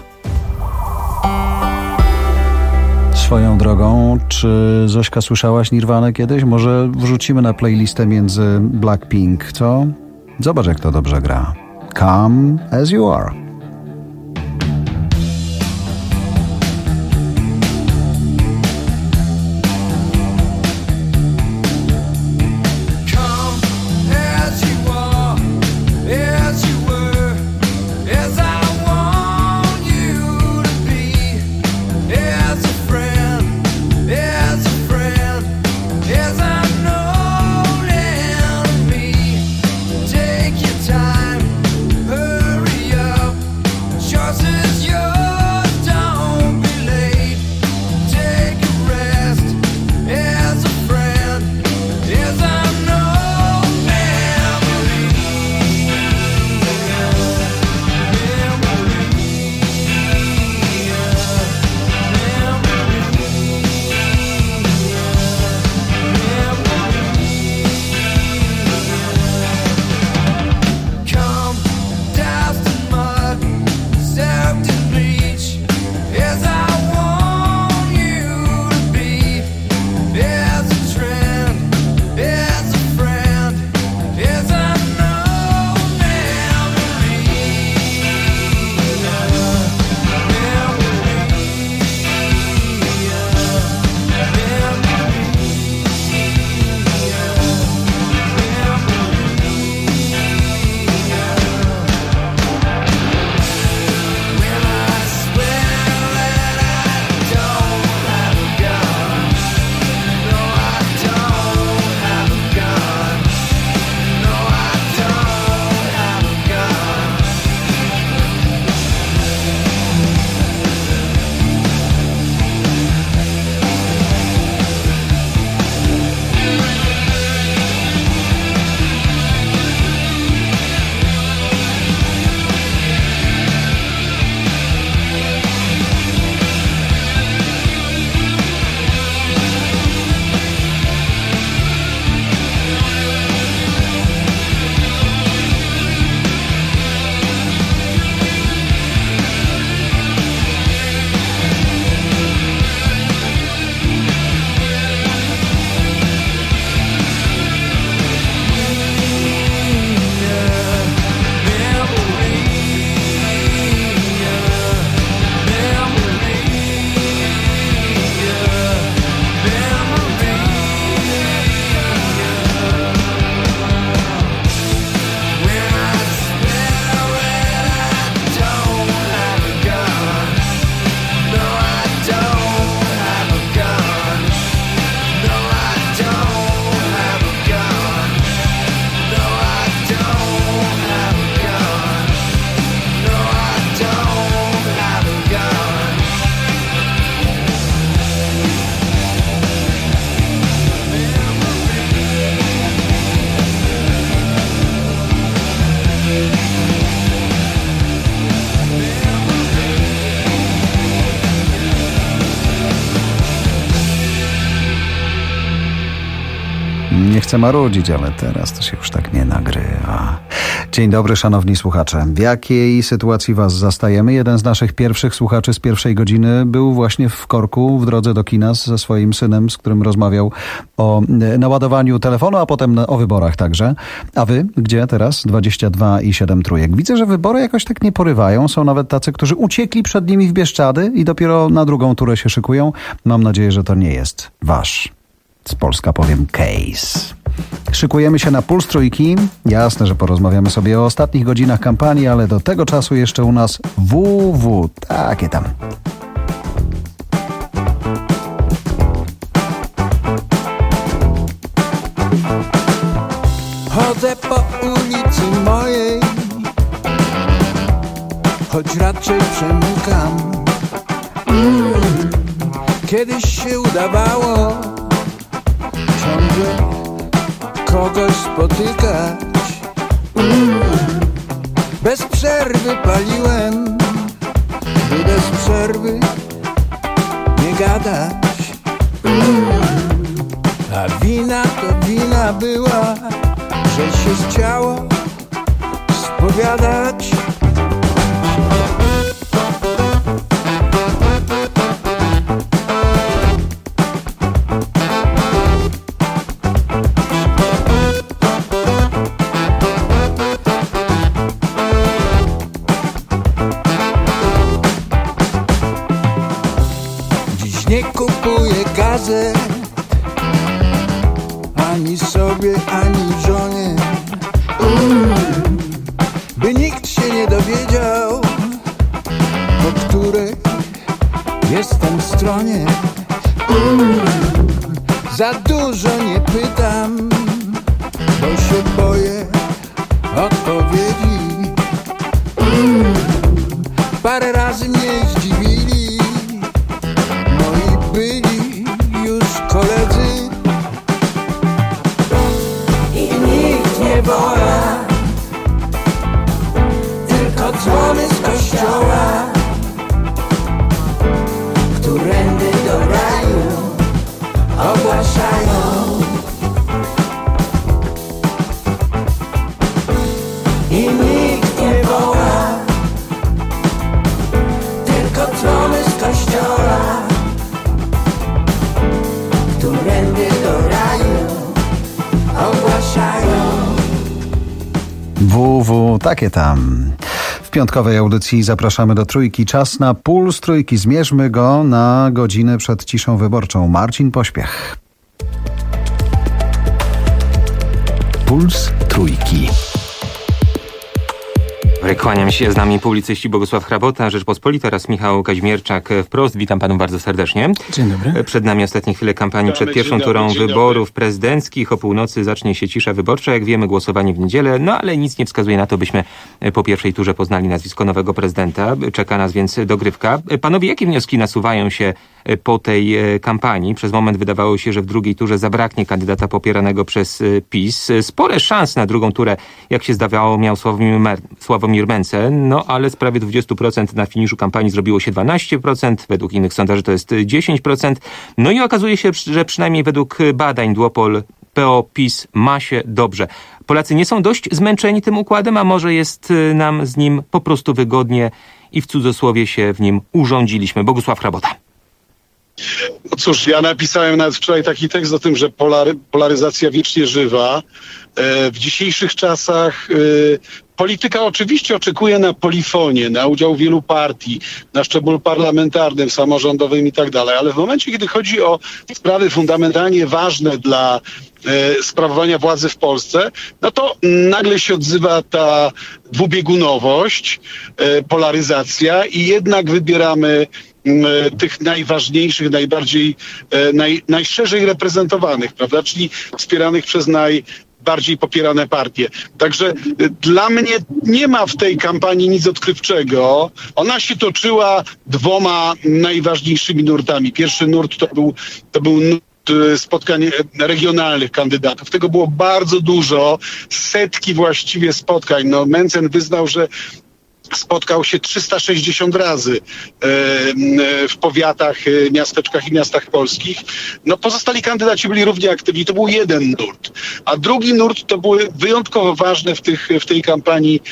[SPEAKER 3] Swoją drogą, czy Zośka słyszałaś Nirvanę kiedyś? Może wrzucimy na playlistę między Blackpink, co? Zobacz, jak to dobrze gra. Come as you are.
[SPEAKER 10] Take your time, hurry up.
[SPEAKER 3] chce marudzić, ale teraz to się już tak nie nagrywa. Dzień dobry, szanowni słuchacze. W jakiej sytuacji was zastajemy? Jeden z naszych pierwszych słuchaczy z pierwszej godziny był właśnie w korku w drodze do kina ze swoim synem, z którym rozmawiał o naładowaniu telefonu, a potem o wyborach także. A wy? Gdzie teraz? dwadzieścia dwa i siedem trójek. Widzę, że wybory jakoś tak nie porywają. Są nawet tacy, którzy uciekli przed nimi w Bieszczady i dopiero na drugą turę się szykują. Mam nadzieję, że to nie jest wasz, z Polska powiem, case. Szykujemy się na Puls Trójki. Jasne, że porozmawiamy sobie o ostatnich godzinach kampanii, ale do tego czasu jeszcze u nas W W. Takie tam.
[SPEAKER 5] Chodzę po ulicy mojej, choć raczej przemykam. Mm. Kiedyś się udawało ciągle kogoś spotykać. Mm. Bez przerwy paliłem, by bez przerwy nie gadać. Mm. A wina to wina była, że się chciało spowiadać. Dziś nie kupuję gazet, ani sobie, ani żonie, mm. by nikt się nie dowiedział, po której jestem stronie. Mm. Za dużo nie pytam, bo się boję odpowiedzi. Mm. Parę razy mnie zdziwili moi byli już koledzy. Nie woła, tylko dzwony z kościoła, którędy do raju ogłaszają. I nikt nie woła, tylko dzwony z kościoła, którędy do raju ogłaszają.
[SPEAKER 3] W W, takie tam. W piątkowej audycji zapraszamy do Trójki. Czas na Puls Trójki. Zmierzmy go na godzinę przed ciszą wyborczą. Marcin Pośpiech.
[SPEAKER 9] Puls Trójki.
[SPEAKER 6] Kłaniam się, z nami publicyści Bogusław Hrabota, Rzeczpospolita oraz Michał Kaźmierczak, Wprost. Witam panów bardzo serdecznie.
[SPEAKER 10] Dzień dobry.
[SPEAKER 6] Przed nami ostatnie chwile kampanii przed pierwszą turą wyborów prezydenckich. O północy zacznie się cisza wyborcza. Jak wiemy, głosowanie w niedzielę, no ale nic nie wskazuje na to, byśmy po pierwszej turze poznali nazwisko nowego prezydenta. Czeka nas więc dogrywka. Panowie, jakie wnioski nasuwają się po tej kampanii? Przez moment wydawało się, że w drugiej turze zabraknie kandydata popieranego przez PiS. Spore szans na drugą turę, jak się zdawało, miał Sławomir, Sławomir Mencen, no ale z prawie dwadzieścia procent na finiszu kampanii zrobiło się dwanaście procent, według innych sondaży to jest dziesięć procent. No i okazuje się, że przynajmniej według badań Duopol P O PiS ma się dobrze. Polacy nie są dość zmęczeni tym układem, a może jest nam z nim po prostu wygodnie i w cudzysłowie się w nim urządziliśmy. Bogusław Hrabota.
[SPEAKER 11] No cóż, ja napisałem nawet wczoraj taki tekst o tym, że polary, polaryzacja wiecznie żywa. W dzisiejszych czasach polityka oczywiście oczekuje na polifonię, na udział wielu partii, na szczeblu parlamentarnym, samorządowym i tak dalej, ale w momencie, kiedy chodzi o sprawy fundamentalnie ważne dla e, sprawowania władzy w Polsce, no to nagle się odzywa ta dwubiegunowość, e, polaryzacja i jednak wybieramy tych najważniejszych, najbardziej, naj, najszerzej reprezentowanych, prawda, czyli wspieranych przez najbardziej popierane partie. Także dla mnie nie ma w tej kampanii nic odkrywczego. Ona się toczyła dwoma najważniejszymi nurtami. Pierwszy nurt to był, to był nurt spotkań regionalnych kandydatów. Tego było bardzo dużo, setki właściwie spotkań. No, Mencen wyznał, że spotkał się trzysta sześćdziesiąt razy w powiatach, miasteczkach i miastach polskich. No pozostali kandydaci byli równie aktywni. To był jeden nurt. A drugi nurt to były wyjątkowo ważne w, tych, w tej kampanii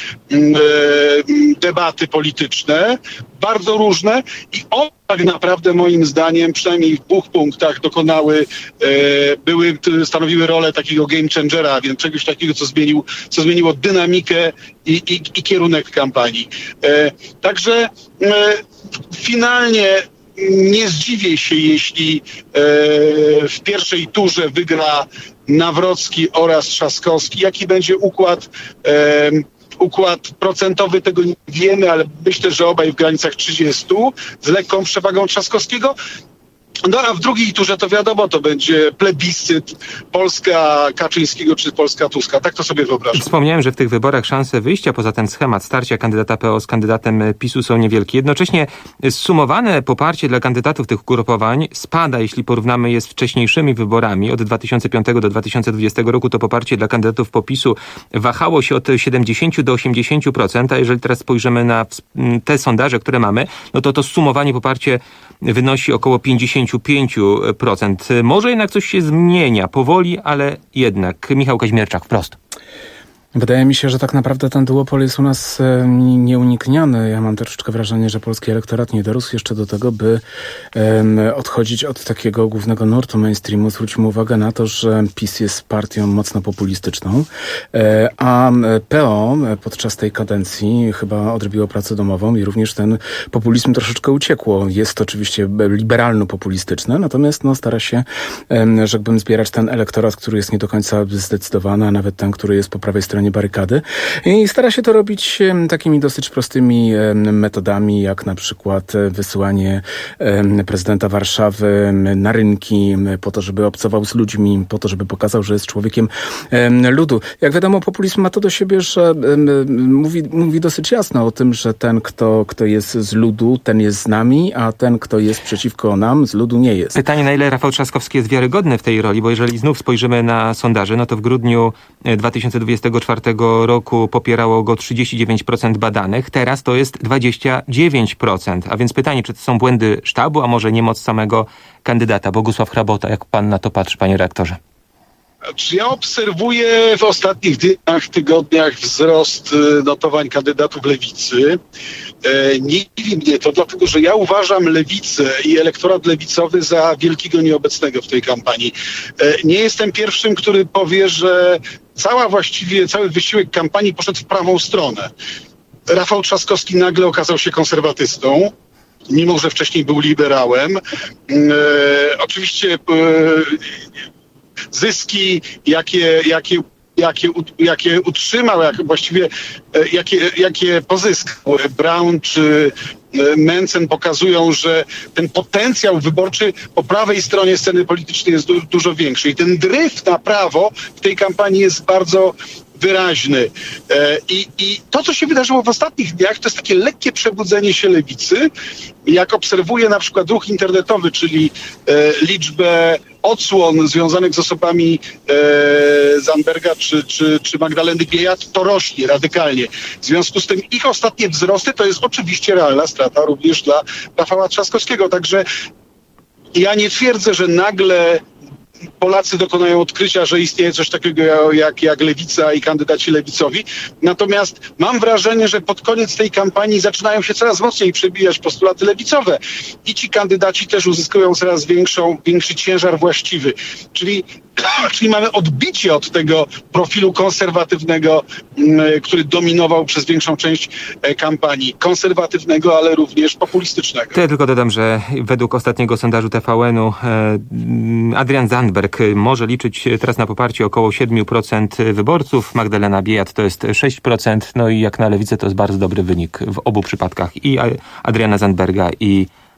[SPEAKER 11] debaty polityczne, bardzo różne i one tak naprawdę moim zdaniem przynajmniej w dwóch punktach dokonały, były, stanowiły rolę takiego game changera, więc czegoś takiego, co zmienił, co zmieniło dynamikę i, i, i kierunek kampanii. Także finalnie nie zdziwię się, jeśli w pierwszej turze wygra Nawrocki oraz Trzaskowski. Jaki będzie układ układ procentowy, tego nie wiemy, ale myślę, że obaj w granicach trzydziestu z lekką przewagą Trzaskowskiego. No a w drugiej turze to wiadomo, to będzie plebiscyt Polska Kaczyńskiego czy Polska Tuska. Tak to sobie wyobrażam.
[SPEAKER 6] Wspomniałem, że w tych wyborach szanse wyjścia poza ten schemat starcia kandydata P O z kandydatem PiSu są niewielkie. Jednocześnie zsumowane poparcie dla kandydatów tych ugrupowań spada, jeśli porównamy je z wcześniejszymi wyborami. Od dwa tysiące piątego do dwa tysiące dwudziestego roku to poparcie dla kandydatów po PiSu wahało się od siedemdziesięciu do osiemdziesięciu procent, a jeżeli teraz spojrzymy na te sondaże, które mamy, no to to zsumowanie poparcie wynosi około pięćdziesiąt pięć procent. Może jednak coś się zmienia, powoli, ale jednak. Michał Kaźmierczak, wprost.
[SPEAKER 4] Wydaje mi się, że tak naprawdę ten duopol jest u nas e, nieunikniony. Ja mam troszeczkę wrażenie, że polski elektorat nie dorósł jeszcze do tego, by e, odchodzić od takiego głównego nurtu mainstreamu. Zwróćmy uwagę na to, że PiS jest partią mocno populistyczną, e, a P O podczas tej kadencji chyba odrobiło pracę domową i również ten populizm troszeczkę uciekło. Jest oczywiście liberalno-populistyczne, natomiast no, stara się, e, rzekłbym, zbierać ten elektorat, który jest nie do końca zdecydowany, a nawet ten, który jest po prawej stronie barykady i stara się to robić takimi dosyć prostymi metodami, jak na przykład wysyłanie prezydenta Warszawy na rynki po to, żeby obcował z ludźmi, po to, żeby pokazał, że jest człowiekiem ludu. Jak wiadomo, populizm ma to do siebie, że mówi, mówi dosyć jasno o tym, że ten, kto, kto jest z ludu, ten jest z nami, a ten, kto jest przeciwko nam, z ludu nie jest.
[SPEAKER 6] Pytanie, na ile Rafał Trzaskowski jest wiarygodny w tej roli, bo jeżeli znów spojrzymy na sondaże, no to w grudniu dwa tysiące dwudziestego czwartego roku popierało go trzydzieści dziewięć procent badanych, teraz to jest dwadzieścia dziewięć procent. A więc pytanie, czy to są błędy sztabu, a może niemoc samego kandydata? Bogusław Hrabota, jak pan na to patrzy, panie rektorze?
[SPEAKER 11] Czy ja obserwuję w ostatnich dniach, tygodniach wzrost notowań kandydatów lewicy? Nie dziwi mnie to, dlatego że ja uważam lewicę i elektorat lewicowy za wielkiego nieobecnego w tej kampanii. Nie jestem pierwszym, który powie, że cała właściwie, cały wysiłek kampanii poszedł w prawą stronę. Rafał Trzaskowski nagle okazał się konserwatystą, mimo że wcześniej był liberałem. E, oczywiście e, zyski, jakie, jakie, jakie, jakie utrzymał, jak, właściwie jakie, jakie pozyskał Braun czy Mencen, pokazują, że ten potencjał wyborczy po prawej stronie sceny politycznej jest du- dużo większy. I ten dryft na prawo w tej kampanii jest bardzo wyraźny. E, i, I to, co się wydarzyło w ostatnich dniach, to jest takie lekkie przebudzenie się lewicy. Jak obserwuję na przykład ruch internetowy, czyli e, liczbę odsłon związanych z osobami e, Zandberga czy, czy, czy Magdaleny Biejat, to rośnie radykalnie. W związku z tym ich ostatnie wzrosty to jest oczywiście realna strata również dla Rafała Trzaskowskiego. Także ja nie twierdzę, że nagle Polacy dokonają odkrycia, że istnieje coś takiego jak, jak lewica i kandydaci lewicowi. Natomiast mam wrażenie, że pod koniec tej kampanii zaczynają się coraz mocniej przebijać postulaty lewicowe i ci kandydaci też uzyskują coraz większą, większy ciężar właściwy. Czyli, czyli mamy odbicie od tego profilu konserwatywnego, który dominował przez większą część kampanii. Konserwatywnego, ale również populistycznego.
[SPEAKER 6] To ja tylko dodam, że według ostatniego sondażu T V N-u Adrian Zandberg może liczyć teraz na poparcie około siedem procent wyborców. Magdalena Biejat to jest sześć procent. No i jak na lewicę to jest bardzo dobry wynik w obu przypadkach. I Adriana Zandberga, i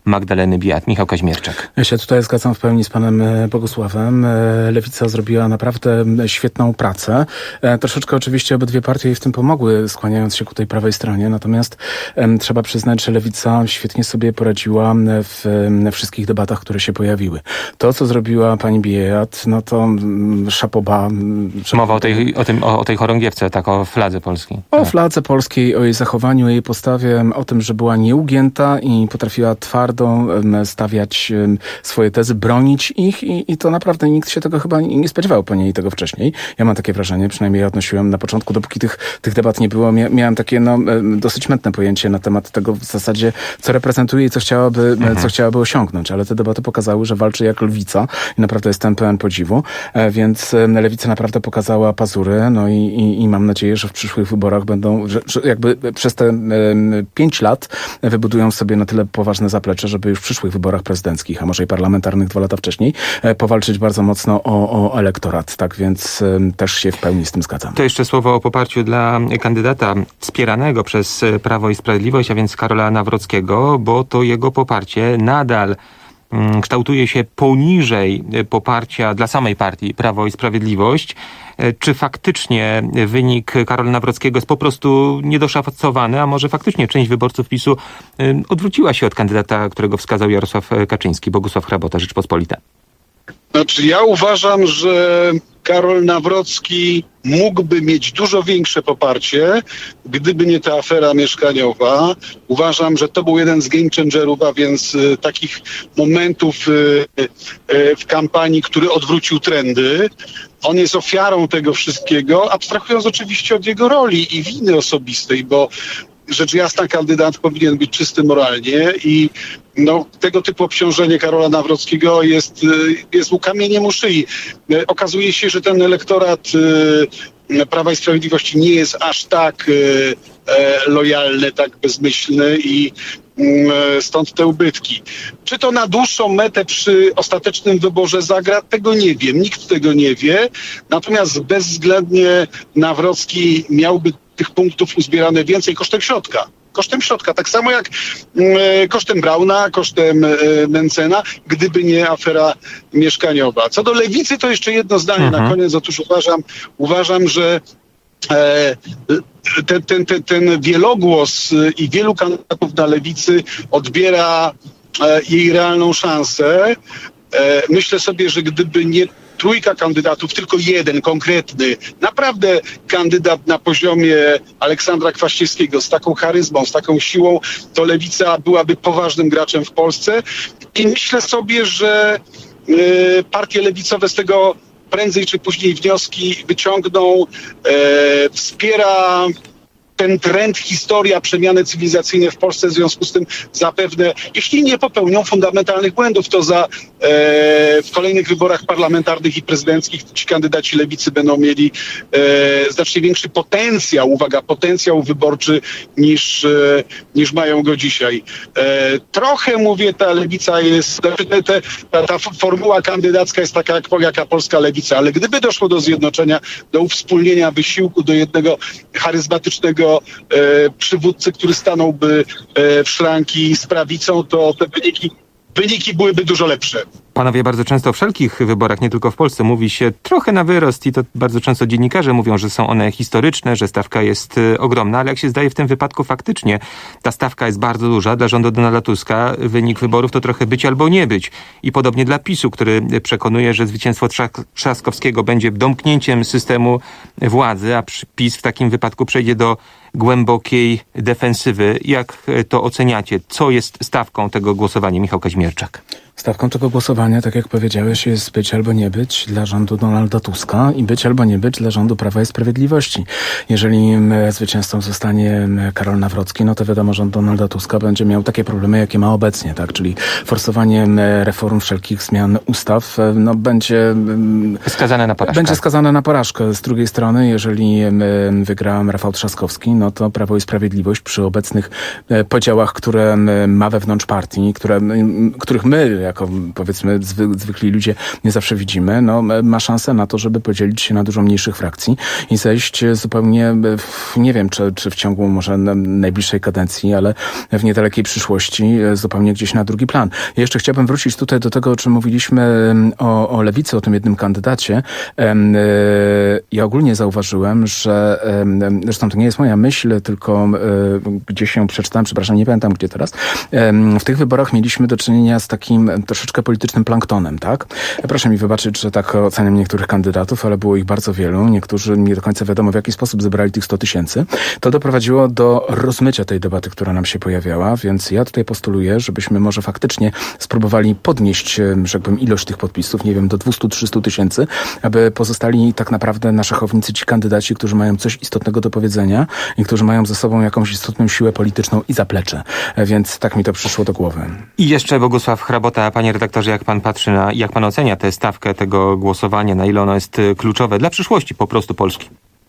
[SPEAKER 6] Magdaleny Biejat. Michał Kaźmierczak.
[SPEAKER 4] Ja się tutaj zgadzam w pełni z panem Bogusławem. Lewica zrobiła naprawdę świetną pracę. Troszeczkę oczywiście obydwie partie jej w tym pomogły, skłaniając się ku tej prawej stronie. Natomiast em, trzeba przyznać, że Lewica świetnie sobie poradziła w, w wszystkich debatach, które się pojawiły. To, co zrobiła pani Biejat, no to mm, szapoba.
[SPEAKER 6] Mowa o tej, o, tym, o, o tej chorągiewce, tak, o fladze polskiej.
[SPEAKER 4] O
[SPEAKER 6] tak.
[SPEAKER 4] fladze polskiej, o jej zachowaniu, o jej postawie, o tym, że była nieugięta i potrafiła twardo em, stawiać em, swoje tezy, bronić ich i, i to naprawdę nikt się tego chyba nie spodziewał po niej tego wcześniej. Ja mam takie wrażenie, przynajmniej ja odnosiłem na początku, dopóki tych, tych debat nie było, mia, miałem takie no, dosyć mętne pojęcie na temat tego w zasadzie, co reprezentuje i co chciałaby, mhm. co chciałaby osiągnąć, ale te debaty pokazały, że walczy jak lwica i naprawdę jestem pełen podziwu, e, więc e, Lewica naprawdę pokazała pazury, no i, i, i mam nadzieję, że w przyszłych wyborach będą, że, że jakby przez te e, pięć lat wybudują sobie na tyle poważne zaplecze, żeby już w przyszłych wyborach prezydenckich, a może i parlamentarnych dwa lata wcześniej, e, powalczyć bardzo mocno o, o elektorat, tak więc e, też się w pełni z tym zgadzam.
[SPEAKER 6] To jeszcze słowo o poparciu dla kandydata wspieranego przez Prawo i Sprawiedliwość, a więc Karola Nawrockiego, bo to jego poparcie nadal mm, kształtuje się poniżej poparcia dla samej partii Prawo i Sprawiedliwość. Czy faktycznie wynik Karola Nawrockiego jest po prostu niedoszacowany, a może faktycznie część wyborców PiSu y, odwróciła się od kandydata, którego wskazał Jarosław Kaczyński, Bogusław Hrabota, Rzeczpospolita?
[SPEAKER 11] Znaczy, ja uważam, że Karol Nawrocki mógłby mieć dużo większe poparcie, gdyby nie ta afera mieszkaniowa. Uważam, że to był jeden z game changerów, a więc y, takich momentów y, y, w kampanii, który odwrócił trendy. On jest ofiarą tego wszystkiego, abstrahując oczywiście od jego roli i winy osobistej, bo rzecz jasna kandydat powinien być czysty moralnie i no, tego typu obciążenie Karola Nawrockiego jest, jest mu kamieniem u szyi. Okazuje się, że ten elektorat Prawa i Sprawiedliwości nie jest aż tak lojalny, tak bezmyślny i stąd te ubytki. Czy to na dłuższą metę przy ostatecznym wyborze zagra? Tego nie wiem. Nikt tego nie wie. Natomiast bezwzględnie Nawrocki miałby tych punktów uzbierane więcej kosztem środka. Kosztem środka, tak samo jak e, kosztem Brauna, kosztem e, Mencena, gdyby nie afera mieszkaniowa. Co do Lewicy, to jeszcze jedno zdanie mhm. na koniec. Otóż uważam, uważam, że e, ten, ten, ten, ten wielogłos i wielu kandydatów na Lewicy odbiera e, jej realną szansę. E, myślę sobie, że gdyby nie trójka kandydatów, tylko jeden konkretny, naprawdę kandydat na poziomie Aleksandra Kwaśniewskiego z taką charyzmą, z taką siłą, to Lewica byłaby poważnym graczem w Polsce i myślę sobie, że y, partie lewicowe z tego prędzej czy później wnioski wyciągną, y, wspiera ten trend, historia, przemiany cywilizacyjne w Polsce, w związku z tym zapewne, jeśli nie popełnią fundamentalnych błędów, to za, e, w kolejnych wyborach parlamentarnych i prezydenckich ci kandydaci lewicy będą mieli e, znacznie większy potencjał, uwaga, potencjał wyborczy niż, e, niż mają go dzisiaj. E, trochę, mówię, ta lewica jest, te, te, ta, ta formuła kandydacka jest taka jak, jaka polska lewica, ale gdyby doszło do zjednoczenia, do uwspólnienia wysiłku, do jednego charyzmatycznego E, przywódcy, który stanąłby e, w szranki z prawicą, to te wyniki, wyniki byłyby dużo lepsze.
[SPEAKER 6] Panowie, bardzo często w wszelkich wyborach, nie tylko w Polsce, mówi się trochę na wyrost i to bardzo często dziennikarze mówią, że są one historyczne, że stawka jest y, ogromna, ale jak się zdaje w tym wypadku faktycznie ta stawka jest bardzo duża. Dla rządu Donalda Tuska wynik wyborów to trochę być albo nie być. I podobnie dla PiSu, który przekonuje, że zwycięstwo Trzaskowskiego będzie domknięciem systemu władzy, a PiS w takim wypadku przejdzie do głębokiej defensywy. Jak to oceniacie? Co jest stawką tego głosowania? Michał Kaźmierczak.
[SPEAKER 4] Stawką tego głosowania, tak jak powiedziałeś, jest być albo nie być dla rządu Donalda Tuska i być albo nie być dla rządu Prawa i Sprawiedliwości. Jeżeli zwycięzcą zostanie Karol Nawrocki, no to wiadomo, rząd Donalda Tuska będzie miał takie problemy, jakie ma obecnie, tak? Czyli forsowanie reform, wszelkich zmian ustaw, no będzie
[SPEAKER 6] skazane na porażkę.
[SPEAKER 4] Będzie skazane na porażkę. Z drugiej strony, jeżeli wygra Rafał Trzaskowski, no to Prawo i Sprawiedliwość przy obecnych podziałach, które ma wewnątrz partii, które, których my, jako powiedzmy zwy, zwykli ludzie, nie zawsze widzimy, no ma szansę na to, żeby podzielić się na dużo mniejszych frakcji i zejść zupełnie, w, nie wiem, czy, czy w ciągu może najbliższej kadencji, ale w niedalekiej przyszłości zupełnie gdzieś na drugi plan. Ja jeszcze chciałbym wrócić tutaj do tego, o czym mówiliśmy o, o Lewicy, o tym jednym kandydacie. Ja ogólnie zauważyłem, że zresztą to nie jest moja myśl, tylko gdzieś ją przeczytałem, przepraszam, nie pamiętam gdzie teraz. W tych wyborach mieliśmy do czynienia z takim troszeczkę politycznym planktonem, tak? Proszę mi wybaczyć, że tak oceniam niektórych kandydatów, ale było ich bardzo wielu. Niektórzy nie do końca wiadomo, w jaki sposób zebrali tych sto tysięcy. To doprowadziło do rozmycia tej debaty, która nam się pojawiała, więc ja tutaj postuluję, żebyśmy może faktycznie spróbowali podnieść, że tak powiem, ilość tych podpisów, nie wiem, do dwieście do trzystu tysięcy, aby pozostali tak naprawdę na szachownicy ci kandydaci, którzy mają coś istotnego do powiedzenia i którzy mają ze sobą jakąś istotną siłę polityczną i zaplecze. Więc tak mi to przyszło do głowy.
[SPEAKER 6] I jeszcze Bogusław Hrabota, panie redaktorze, jak pan patrzy na, jak pan ocenia tę stawkę tego głosowania, na ile ono jest kluczowe dla przyszłości po prostu Polski?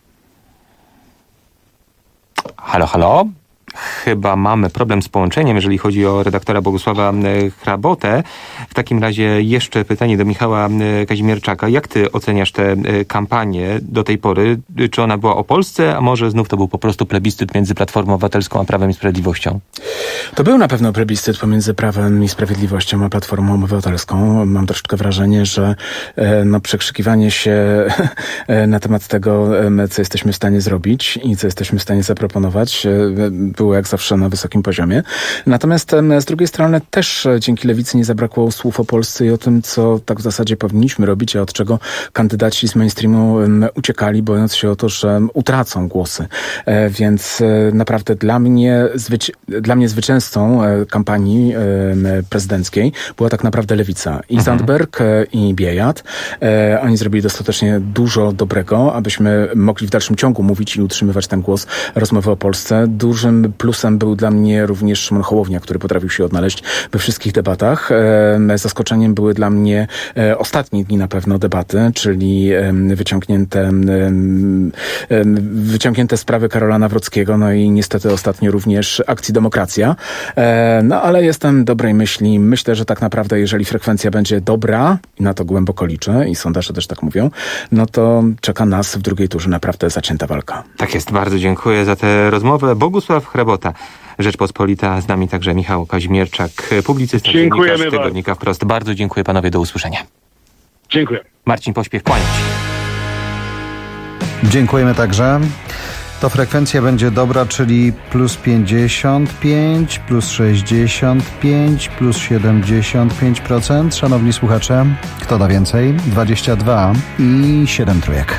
[SPEAKER 6] Halo, halo? Chyba mamy problem z połączeniem, jeżeli chodzi o redaktora Bogusława Hrabotę. W takim razie jeszcze pytanie do Michała Kazimierczaka. Jak ty oceniasz tę kampanię do tej pory? Czy ona była o Polsce, a może znów to był po prostu plebiscyt między Platformą Obywatelską a Prawem i Sprawiedliwością?
[SPEAKER 4] To był na pewno plebiscyt pomiędzy Prawem i Sprawiedliwością a Platformą Obywatelską. Mam troszeczkę wrażenie, że no, przekrzykiwanie się na temat tego, co jesteśmy w stanie zrobić i co jesteśmy w stanie zaproponować, było jak zawsze na wysokim poziomie. Natomiast z drugiej strony też dzięki Lewicy nie zabrakło słów o Polsce i o tym, co tak w zasadzie powinniśmy robić, a od czego kandydaci z mainstreamu uciekali, bojąc się o to, że utracą głosy. Więc naprawdę dla mnie, zwyci- dla mnie zwycięzcą kampanii prezydenckiej była tak naprawdę Lewica. I mhm. Zandberg, i Biejat. Oni zrobili dostatecznie dużo dobrego, abyśmy mogli w dalszym ciągu mówić i utrzymywać ten głos rozmowy o Polsce. Dużym plusem był dla mnie również Szymon Hołownia, który potrafił się odnaleźć we wszystkich debatach. Zaskoczeniem były dla mnie ostatnie dni na pewno debaty, czyli wyciągnięte, wyciągnięte sprawy Karola Nawrockiego, no i niestety ostatnio również akcji Demokracja. No ale jestem dobrej myśli. Myślę, że tak naprawdę jeżeli frekwencja będzie dobra, i na to głęboko liczę, i sondaże też tak mówią, no to czeka nas w drugiej turze naprawdę zacięta walka.
[SPEAKER 6] Tak jest. Bardzo dziękuję za tę rozmowę. Bogusław Hrabota, Rzeczpospolita, z nami także Michał Kazimierczak, publicysta, dziennikarz Tygodnika Wprost. Bardzo dziękuję panowie, do usłyszenia.
[SPEAKER 11] Dziękuję.
[SPEAKER 6] Marcin Pośpiech, kłaniam się.
[SPEAKER 3] Dziękujemy także. To frekwencja będzie dobra, czyli plus pięćdziesiąt pięć, plus sześćdziesiąt pięć, plus siedemdziesiąt pięć procent. Szanowni słuchacze, kto da więcej? dwadzieścia dwa i siedem trójek.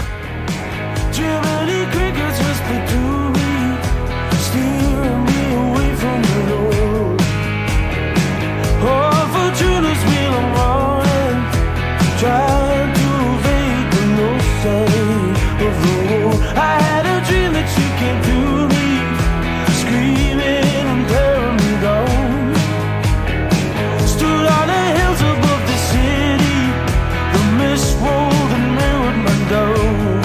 [SPEAKER 5] Above the city, the mist rolled and mirrored my door.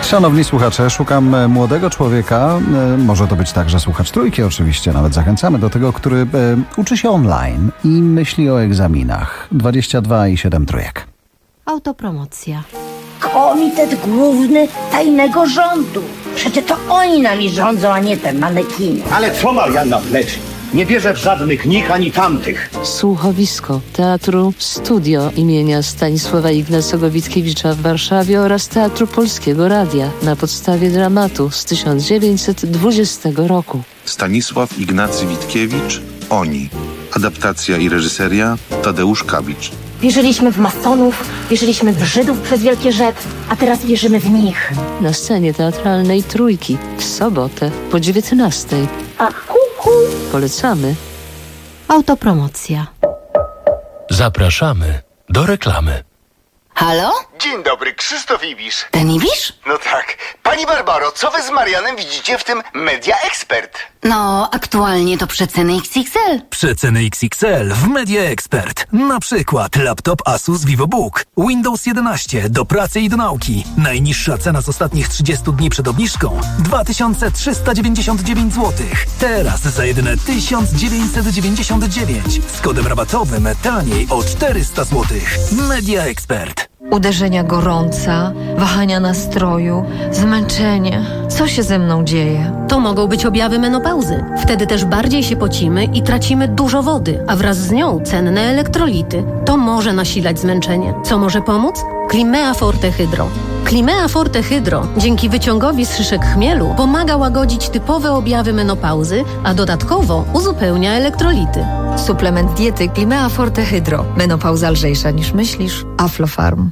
[SPEAKER 3] Szanowni słuchacze, szukam młodego człowieka, może to być także słuchacz trójki oczywiście, nawet zachęcamy do tego, który e, uczy się online i myśli o egzaminach. dwadzieścia dwa i siedem trójek.
[SPEAKER 7] Autopromocja.
[SPEAKER 31] Komitet Główny Tajnego Rządu. Przecież to oni nami rządzą, a nie te manekiny.
[SPEAKER 8] Ale co Marianna pleczy? Nie wierzę w żadnych nich ani tamtych.
[SPEAKER 10] Słuchowisko Teatru Studio imienia Stanisława Ignacego Witkiewicza w Warszawie oraz Teatru Polskiego Radia na podstawie dramatu z tysiąc dziewięćset dwudziestego roku.
[SPEAKER 12] Stanisław Ignacy Witkiewicz, Oni. Adaptacja i reżyseria Tadeusz Kabicz.
[SPEAKER 13] Wierzyliśmy w masonów, wierzyliśmy w Żydów przez Wielkie Rzep, a teraz wierzymy w nich.
[SPEAKER 10] Na scenie teatralnej Trójki w sobotę po dziewiętnastej.
[SPEAKER 31] A kuku.
[SPEAKER 10] Polecamy.
[SPEAKER 7] Autopromocja.
[SPEAKER 28] Zapraszamy do reklamy.
[SPEAKER 36] Halo?
[SPEAKER 27] Dzień dobry, Krzysztof Ibisz.
[SPEAKER 36] Ten Ibisz?
[SPEAKER 27] No tak. Pani Barbaro, co wy z Marianem widzicie w tym Media Expert?
[SPEAKER 36] No, aktualnie to przeceny X X L.
[SPEAKER 28] Przeceny X X L w Media Expert. Na przykład laptop Asus VivoBook, Windows jedenaście do pracy i do nauki. Najniższa cena z ostatnich trzydziestu dni przed obniżką dwa tysiące trzysta dziewięćdziesiąt dziewięć złotych. Teraz za jedyne tysiąc dziewięćset dziewięćdziesiąt dziewięć. Z kodem rabatowym taniej o czterysta złotych. Media Expert.
[SPEAKER 14] Uderzenia gorąca, wahania nastroju, zmęczenie. Co się ze mną dzieje?
[SPEAKER 15] To mogą być objawy menopauzy. Wtedy też bardziej się pocimy i tracimy dużo wody, a wraz z nią cenne elektrolity. To może nasilać zmęczenie. Co może pomóc? Climea Forte Hydro. Climea Forte Hydro dzięki wyciągowi z szyszek chmielu pomaga łagodzić typowe objawy menopauzy, a dodatkowo uzupełnia elektrolity.
[SPEAKER 14] Suplement diety Climea Forte Hydro. Menopauza lżejsza niż myślisz. Aflofarm.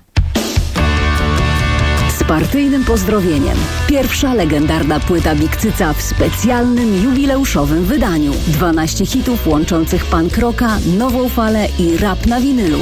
[SPEAKER 16] Z partyjnym pozdrowieniem. Pierwsza legendarna płyta Big Cyca w specjalnym, jubileuszowym wydaniu. dwanaście hitów łączących punk rocka, nową falę i rap na winylu.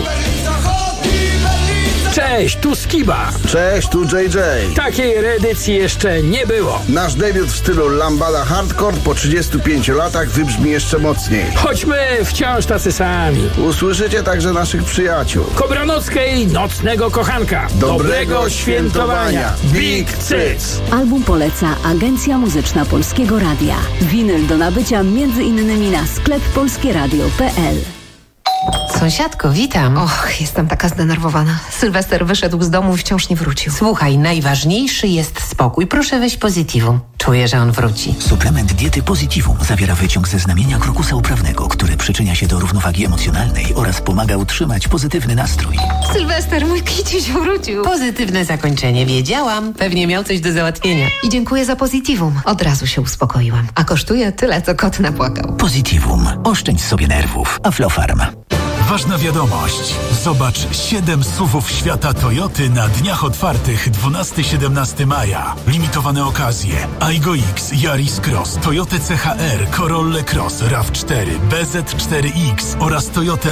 [SPEAKER 17] Cześć, tu Skiba.
[SPEAKER 18] Cześć, tu J J.
[SPEAKER 17] Takiej reedycji jeszcze nie było.
[SPEAKER 18] Nasz debiut w stylu lambada hardcore po trzydziestu pięciu latach wybrzmi jeszcze mocniej.
[SPEAKER 17] Choćmy wciąż tacy sami.
[SPEAKER 18] Usłyszycie także naszych przyjaciół.
[SPEAKER 17] Kobranockiej Nocnego Kochanka.
[SPEAKER 18] Dobrego, Dobrego świętowania. Big Cyc.
[SPEAKER 16] Album poleca Agencja Muzyczna Polskiego Radia. Winyl do nabycia między innymi na sklep polskieradio kropka p l.
[SPEAKER 14] Sąsiadko, witam. Och, jestem taka zdenerwowana. Sylwester wyszedł z domu i wciąż nie wrócił.
[SPEAKER 19] Słuchaj, najważniejszy jest spokój. Proszę weź Positivum. Czuję, że on wróci.
[SPEAKER 20] Suplement diety Positivum zawiera wyciąg ze znamienia krokusa uprawnego, który przyczynia się do równowagi emocjonalnej oraz pomaga utrzymać pozytywny nastrój.
[SPEAKER 14] Sylwester, mój kiciuś wrócił.
[SPEAKER 19] Pozytywne zakończenie, wiedziałam. Pewnie miał coś do załatwienia.
[SPEAKER 14] I dziękuję za Positivum. Od razu się uspokoiłam. A kosztuje tyle, co kot napłakał.
[SPEAKER 20] Positivum. Oszczędź sobie nerwów. Aflofarm.
[SPEAKER 28] Ważna wiadomość. Zobacz siedem suwów świata Toyoty na dniach otwartych dwunastego do siedemnastego maja. Limitowane okazje. Aygo X, Yaris Cross, Toyota C H R, Corolla Cross, RAV cztery, B Z cztery X oraz Toyota